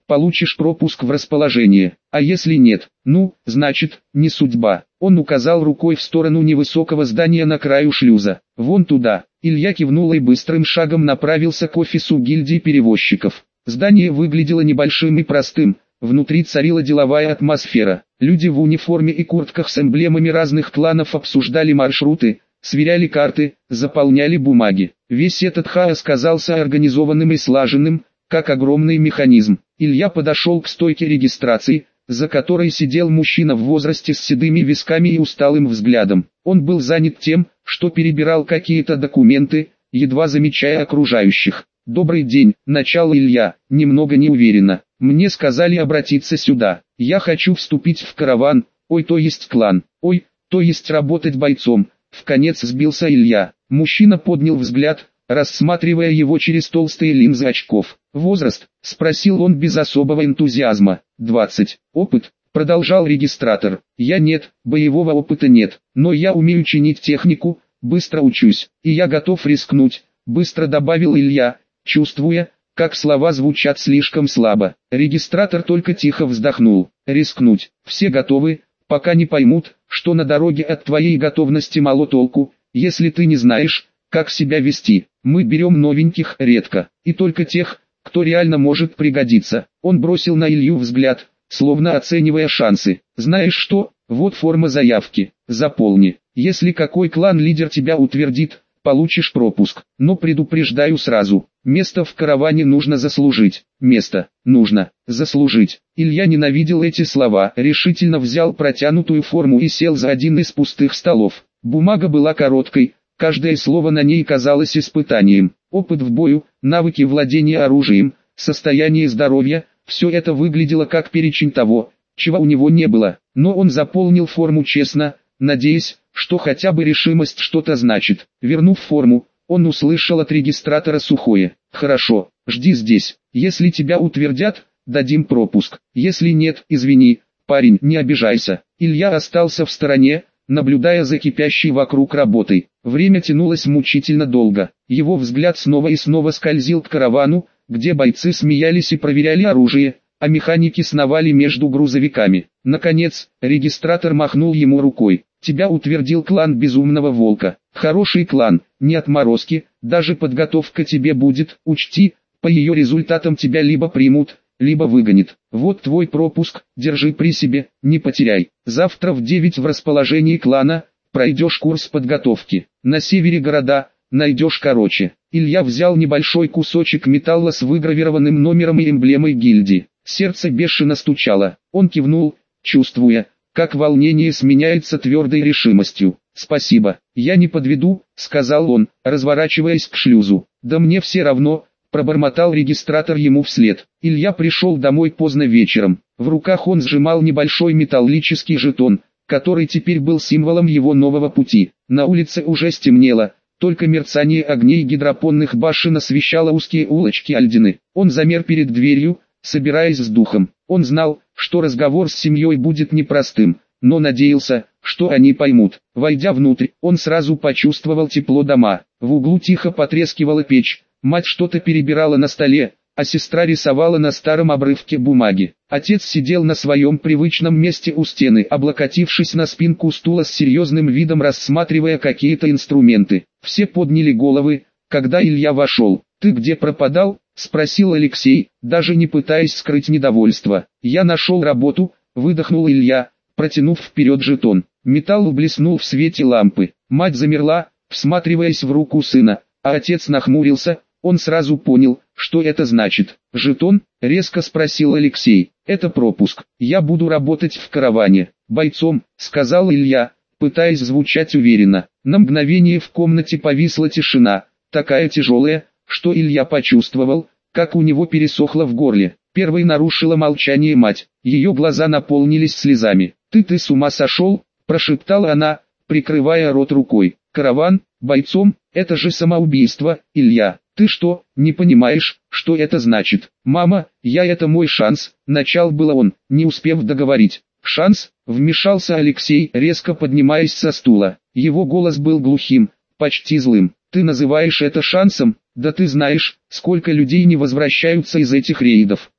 получишь пропуск в расположение, а если нет, ну, значит, не судьба. Он указал рукой в сторону невысокого здания на краю шлюза. Вон туда. Илья кивнул и быстрым шагом направился к офису гильдии перевозчиков. Здание выглядело небольшим и простым, внутри царила деловая атмосфера. Люди в униформе и куртках с эмблемами разных кланов обсуждали маршруты, сверяли карты, заполняли бумаги. Весь этот хаос казался организованным и слаженным, как огромный механизм. Илья подошел к стойке регистрации, за которой сидел мужчина в возрасте с седыми висками и усталым взглядом. Он был занят тем, что перебирал какие-то документы, едва замечая окружающих. «Добрый день», — начал Илья, немного неуверенно. «Мне сказали обратиться сюда. Я хочу вступить в караван, ой, то есть клан, ой, то есть работать бойцом». Вконец сбился Илья. Мужчина поднял взгляд, рассматривая его через толстые линзы очков. «Возраст?» — спросил он без особого энтузиазма. «Двадцать. Опыт?» — продолжал регистратор. «Я нет, боевого опыта нет, но я умею чинить технику, быстро учусь, и я готов рискнуть», — быстро добавил Илья, чувствуя, как слова звучат слишком слабо. Регистратор только тихо вздохнул. «Рискнуть. Все готовы, пока не поймут, что на дороге от твоей готовности мало толку, если ты не знаешь, как себя вести. Мы берем новеньких редко, и только тех, кто реально может пригодиться». Он бросил на Илью взгляд, словно оценивая шансы. «Знаешь что, вот форма заявки, заполни. Если какой клан-лидер тебя утвердит, получишь пропуск. Но предупреждаю сразу, место в караване нужно заслужить. Место нужно заслужить». Илья ненавидел эти слова, решительно взял протянутую форму и сел за один из пустых столов. Бумага была короткой, каждое слово на ней казалось испытанием. Опыт в бою, навыки владения оружием, состояние здоровья – все это выглядело как перечень того, чего у него не было. Но он заполнил форму честно, надеясь, что хотя бы решимость что-то значит. Вернув форму, он услышал от регистратора сухое: «Хорошо, жди здесь. Если тебя утвердят, дадим пропуск. Если нет, извини, парень, не обижайся». Илья остался в стороне, наблюдая за кипящей вокруг работой. Время тянулось мучительно долго. Его взгляд снова и снова скользил к каравану, где бойцы смеялись и проверяли оружие, а механики сновали между грузовиками. Наконец, регистратор махнул ему рукой. «Тебя утвердил клан Безумного Волка. Хороший клан, не отморозки, даже подготовка тебе будет, учти, по ее результатам тебя либо примут, либо выгонят. Вот твой пропуск, держи при себе, не потеряй. Завтра в девять в расположении клана, пройдешь курс подготовки. На севере города, найдешь короче». Илья взял небольшой кусочек металла с выгравированным номером и эмблемой гильдии. Сердце бешено стучало. Он кивнул, чувствуя, как волнение сменяется твердой решимостью. «Спасибо, я не подведу», — сказал он, разворачиваясь к шлюзу. «Да мне все равно», — пробормотал регистратор ему вслед. Илья пришел домой поздно вечером. В руках он сжимал небольшой металлический жетон, который теперь был символом его нового пути. На улице уже стемнело, только мерцание огней гидропонных башен освещало узкие улочки Альдины. Он замер перед дверью, собираясь с духом. Он знал, что разговор с семьей будет непростым, но надеялся, что они поймут. Войдя внутрь, он сразу почувствовал тепло дома. В углу тихо потрескивала печь, мать что-то перебирала на столе, а сестра рисовала на старом обрывке бумаги. Отец сидел на своем привычном месте у стены, облокотившись на спинку стула с серьезным видом, рассматривая какие-то инструменты. Все подняли головы, когда Илья вошел. «Ты где пропадал?» — спросил Алексей, даже не пытаясь скрыть недовольство. «Я нашел работу», — выдохнул Илья, протянув вперед жетон. Металл блеснул в свете лампы. Мать замерла, всматриваясь в руку сына, а отец нахмурился. Он сразу понял, что это значит. «Жетон?» — резко спросил Алексей. «Это пропуск. Я буду работать в караване. Бойцом», — сказал Илья, пытаясь звучать уверенно. На мгновение в комнате повисла тишина, такая тяжелая, что Илья почувствовал, как у него пересохло в горле. Первой нарушила молчание мать. Ее глаза наполнились слезами. «Ты ты с ума сошел?» — прошептала она, прикрывая рот рукой. «Караван? Бойцом? Это же самоубийство, Илья. Ты что, не понимаешь, что это значит?» «Мама, я это мой шанс», — начал было он, не успев договорить. «Шанс?» — вмешался Алексей, резко поднимаясь со стула. Его голос был глухим, почти злым. «Ты называешь это шансом? Да ты знаешь, сколько людей не возвращаются из этих рейдов.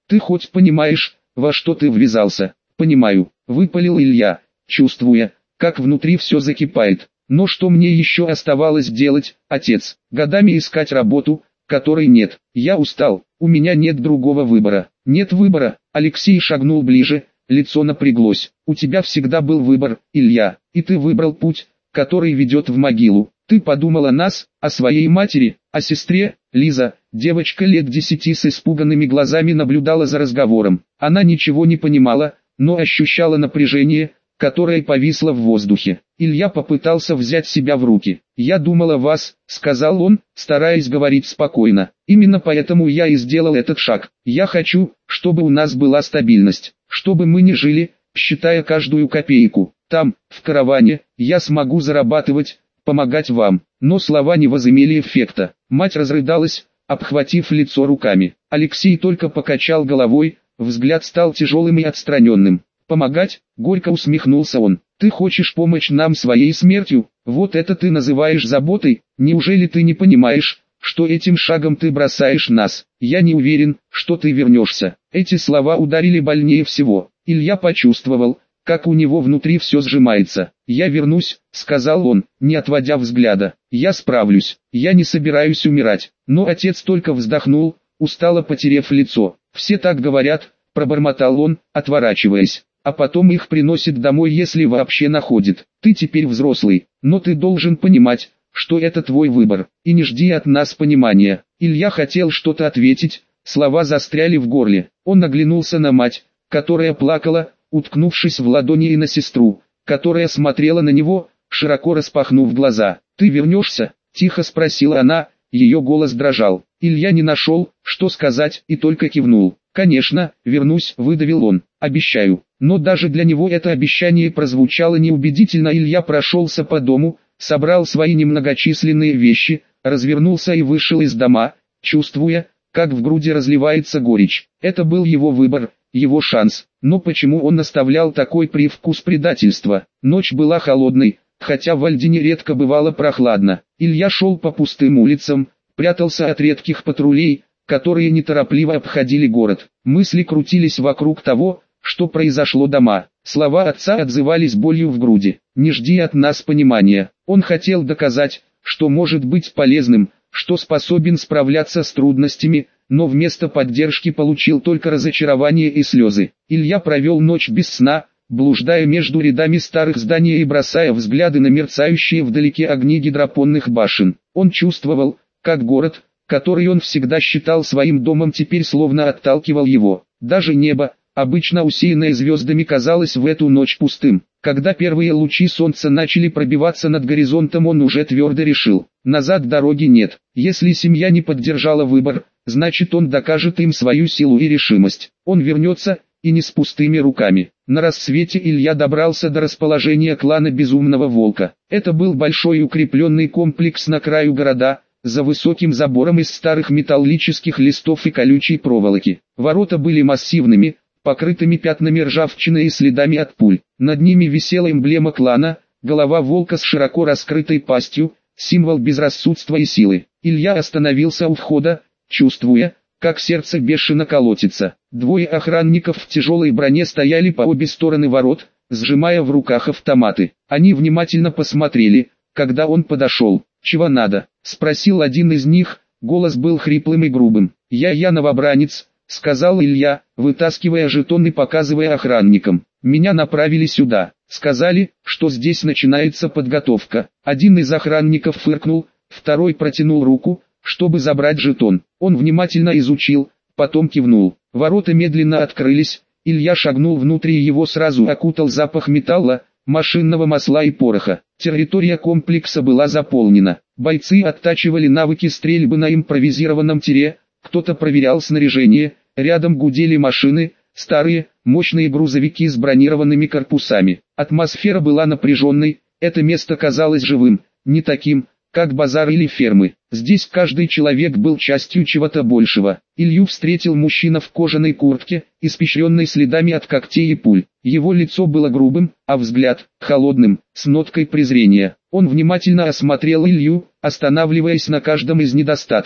Ты хоть понимаешь, во что ты ввязался? Понимаю, выпалил Илья, чувствуя, как внутри все закипает. Но что мне еще оставалось делать, отец? Годами искать работу, которой нет. Я устал, у меня нет другого выбора. Нет выбора. Алексей шагнул ближе, лицо напряглось. У тебя всегда был выбор, Илья, и ты выбрал путь, который ведет в могилу. Ты подумал о нас, о своей матери, о сестре. Лиза, девочка лет десяти с испуганными глазами, наблюдала за разговором. Она ничего не понимала, но ощущала напряжение, которое повисло в воздухе. Илья попытался взять себя в руки. «Я думал о вас», — сказал он, стараясь говорить спокойно. «Именно поэтому я и сделал этот шаг. Я хочу, чтобы у нас была стабильность, чтобы мы не жили, считая каждую копейку. Там, в караване, я смогу зарабатывать, помогать вам». Но слова не возымели эффекта. Мать разрыдалась, обхватив лицо руками. Алексей только покачал головой, взгляд стал тяжелым и отстраненным. «Помогать?» — горько усмехнулся он. «Ты хочешь помочь нам своей смертью? Вот это ты называешь заботой? Неужели ты не понимаешь, что этим шагом ты бросаешь нас? Я не уверен, что ты вернешься». Эти слова ударили больнее всего. Илья почувствовал, как у него внутри все сжимается. «Я вернусь», — сказал он, не отводя взгляда. «Я справлюсь, я не собираюсь умирать». Но отец только вздохнул, устало потеряв лицо. «Все так говорят», — пробормотал он, отворачиваясь. «А потом их приносит домой, если вообще находит. Ты теперь взрослый, но ты должен понимать, что это твой выбор, и не жди от нас понимания». Илья хотел что-то ответить, слова застряли в горле. Он оглянулся на мать, которая плакала, уткнувшись в ладони, и на сестру, которая смотрела на него, широко распахнув глаза. «Ты вернешься?» – тихо спросила она, ее голос дрожал. Илья не нашел, что сказать, и только кивнул. «Конечно, вернусь», – выдавил он, – «обещаю». Но даже для него это обещание прозвучало неубедительно. Илья прошелся по дому, собрал свои немногочисленные вещи, развернулся и вышел из дома, чувствуя, как в груди разливается горечь. Это был его выбор, его шанс. Но почему он оставлял такой привкус предательства? Ночь была холодной, хотя в Альдине редко бывало прохладно. Илья шел по пустым улицам, прятался от редких патрулей, которые неторопливо обходили город. Мысли крутились вокруг того, что произошло дома. Слова отца отзывались болью в груди. «Не жди от нас понимания». Он хотел доказать, что может быть полезным, что способен справляться с трудностями, но вместо поддержки получил только разочарование и слезы. Илья провел ночь без сна, блуждая между рядами старых зданий и бросая взгляды на мерцающие вдалеке огни гидропонных башен. Он чувствовал, как город, который он всегда считал своим домом, теперь словно отталкивал его. Даже небо, обычно усеянное звездами, казалось в эту ночь пустым. Когда первые лучи солнца начали пробиваться над горизонтом, он уже твердо решил: назад дороги нет. Если семья не поддержала выбор, значит он докажет им свою силу и решимость. Он вернется, и не с пустыми руками. На рассвете Илья добрался до расположения клана Безумного Волка. Это был большой укрепленный комплекс на краю города, за высоким забором из старых металлических листов и колючей проволоки. Ворота были массивными, покрытыми пятнами ржавчины и следами от пуль. Над ними висела эмблема клана, голова волка с широко раскрытой пастью, символ безрассудства и силы. Илья остановился у входа, чувствуя, как сердце бешено колотится. Двое охранников в тяжелой броне стояли по обе стороны ворот, сжимая в руках автоматы. Они внимательно посмотрели, когда он подошел. «Чего надо?» — спросил один из них, голос был хриплым и грубым. «Я я новобранец», — сказал Илья, вытаскивая жетон и показывая охранникам. «Меня направили сюда. Сказали, что здесь начинается подготовка». Один из охранников фыркнул, второй протянул руку, чтобы забрать жетон. Он внимательно изучил, потом кивнул. Ворота медленно открылись, Илья шагнул внутрь, и его сразу окутал запах металла, машинного масла и пороха. Территория комплекса была заполнена. Бойцы оттачивали навыки стрельбы на импровизированном тире, кто-то проверял снаряжение, рядом гудели машины, старые, мощные грузовики с бронированными корпусами. Атмосфера была напряженной, это место казалось живым, не таким, как базар или фермы. Здесь каждый человек был частью чего-то большего. Илью встретил мужчина в кожаной куртке, испещренной следами от когтей и пуль. Его лицо было грубым, а взгляд – холодным, с ноткой презрения. Он внимательно осмотрел Илью, останавливаясь на каждом из недостатков.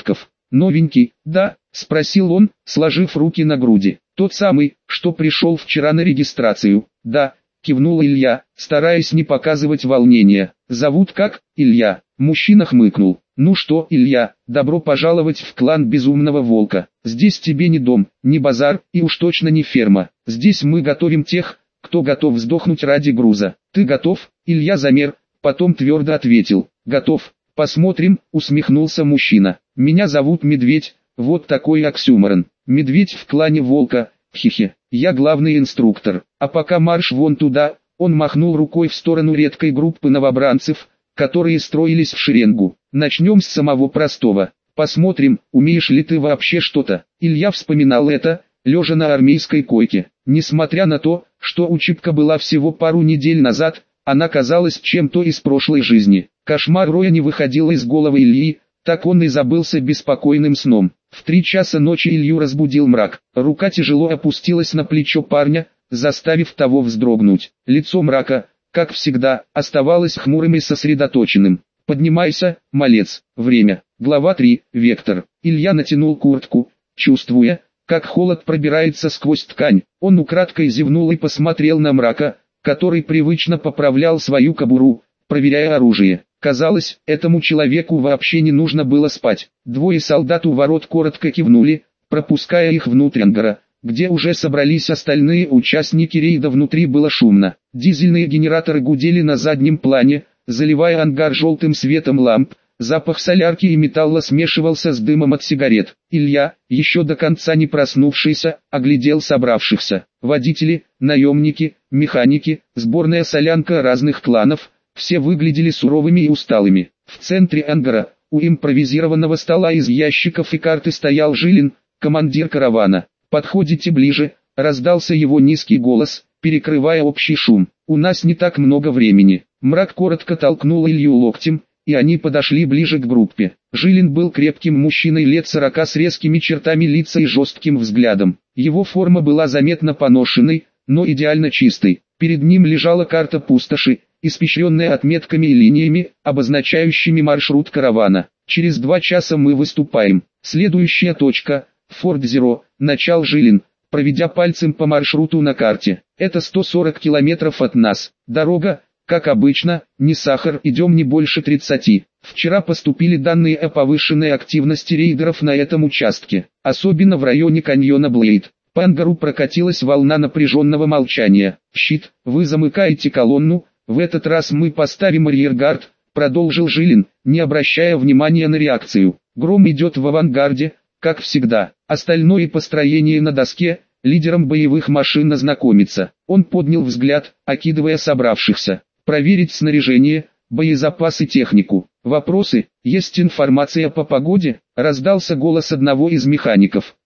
«Новенький, да?» – спросил он, сложив руки на груди. «Тот самый, что пришел вчера на регистрацию». «Да», – кивнул Илья, стараясь не показывать волнения. «Зовут как?» «Илья». Мужчина хмыкнул. «Ну что, Илья, добро пожаловать в клан Безумного Волка. Здесь тебе не дом, не базар и уж точно не ферма. Здесь мы готовим тех, кто готов сдохнуть ради груза. Ты готов?» Илья замер, потом твердо ответил. «Готов. Посмотрим», усмехнулся мужчина. «Меня зовут Медведь, вот такой оксюморон. Медведь в клане Волка, хихи. Я главный инструктор. А пока марш вон туда». Он махнул рукой в сторону редкой группы новобранцев, которые строились в шеренгу. «Начнем с самого простого. Посмотрим, умеешь ли ты вообще что-то». Илья вспоминал это, лежа на армейской койке. Несмотря на то, что учебка была всего пару недель назад, она казалась чем-то из прошлой жизни. Кошмар Роя не выходил из головы Ильи, так он и забылся беспокойным сном. В три часа ночи Илью разбудил мрак. Рука тяжело опустилась на плечо парня, заставив того вздрогнуть. Лицо мрака, как всегда, оставалось хмурым и сосредоточенным. «Поднимайся, малец, время». Глава три. Вектор. Илья натянул куртку, чувствуя, как холод пробирается сквозь ткань. Он украдкой зевнул и посмотрел на мрака, который привычно поправлял свою кобуру, проверяя оружие. Казалось, этому человеку вообще не нужно было спать. Двое солдат у ворот коротко кивнули, пропуская их внутрь ангара, где уже собрались остальные участники рейда. Внутри было шумно. Дизельные генераторы гудели на заднем плане, заливая ангар желтым светом ламп. Запах солярки и металла смешивался с дымом от сигарет. Илья, еще до конца не проснувшийся, оглядел собравшихся. Водители, наемники, механики, сборная солянка разных кланов, все выглядели суровыми и усталыми. В центре ангара, у импровизированного стола из ящиков и карты стоял Жилин, командир каравана. «Подходите ближе», — раздался его низкий голос, перекрывая общий шум. «У нас не так много времени». Мрак коротко толкнул Илью локтем, и они подошли ближе к группе. Жилин был крепким мужчиной лет сорока с резкими чертами лица и жестким взглядом. Его форма была заметно поношенной, но идеально чистой. Перед ним лежала карта пустоши, испещренная отметками и линиями, обозначающими маршрут каравана. «Через два часа мы выступаем. Следующая точка – Форт Зеро», – начал Жилин, проведя пальцем по маршруту на карте. «Это сто сорок километров от нас. Дорога, как обычно, не сахар, идем не больше тридцати. Вчера поступили данные о повышенной активности рейдеров на этом участке, особенно в районе каньона Блейд». По ангару прокатилась волна напряженного молчания. «Щит, вы замыкаете колонну, в этот раз мы поставим арьергард», продолжил Жилин, не обращая внимания на реакцию. «Гром идет в авангарде, как всегда. Остальное построение на доске, лидером боевых машин ознакомиться». Он поднял взгляд, окидывая собравшихся. «Проверить снаряжение, боезапас и технику. Вопросы? Есть информация по погоде?» Раздался голос одного из механиков.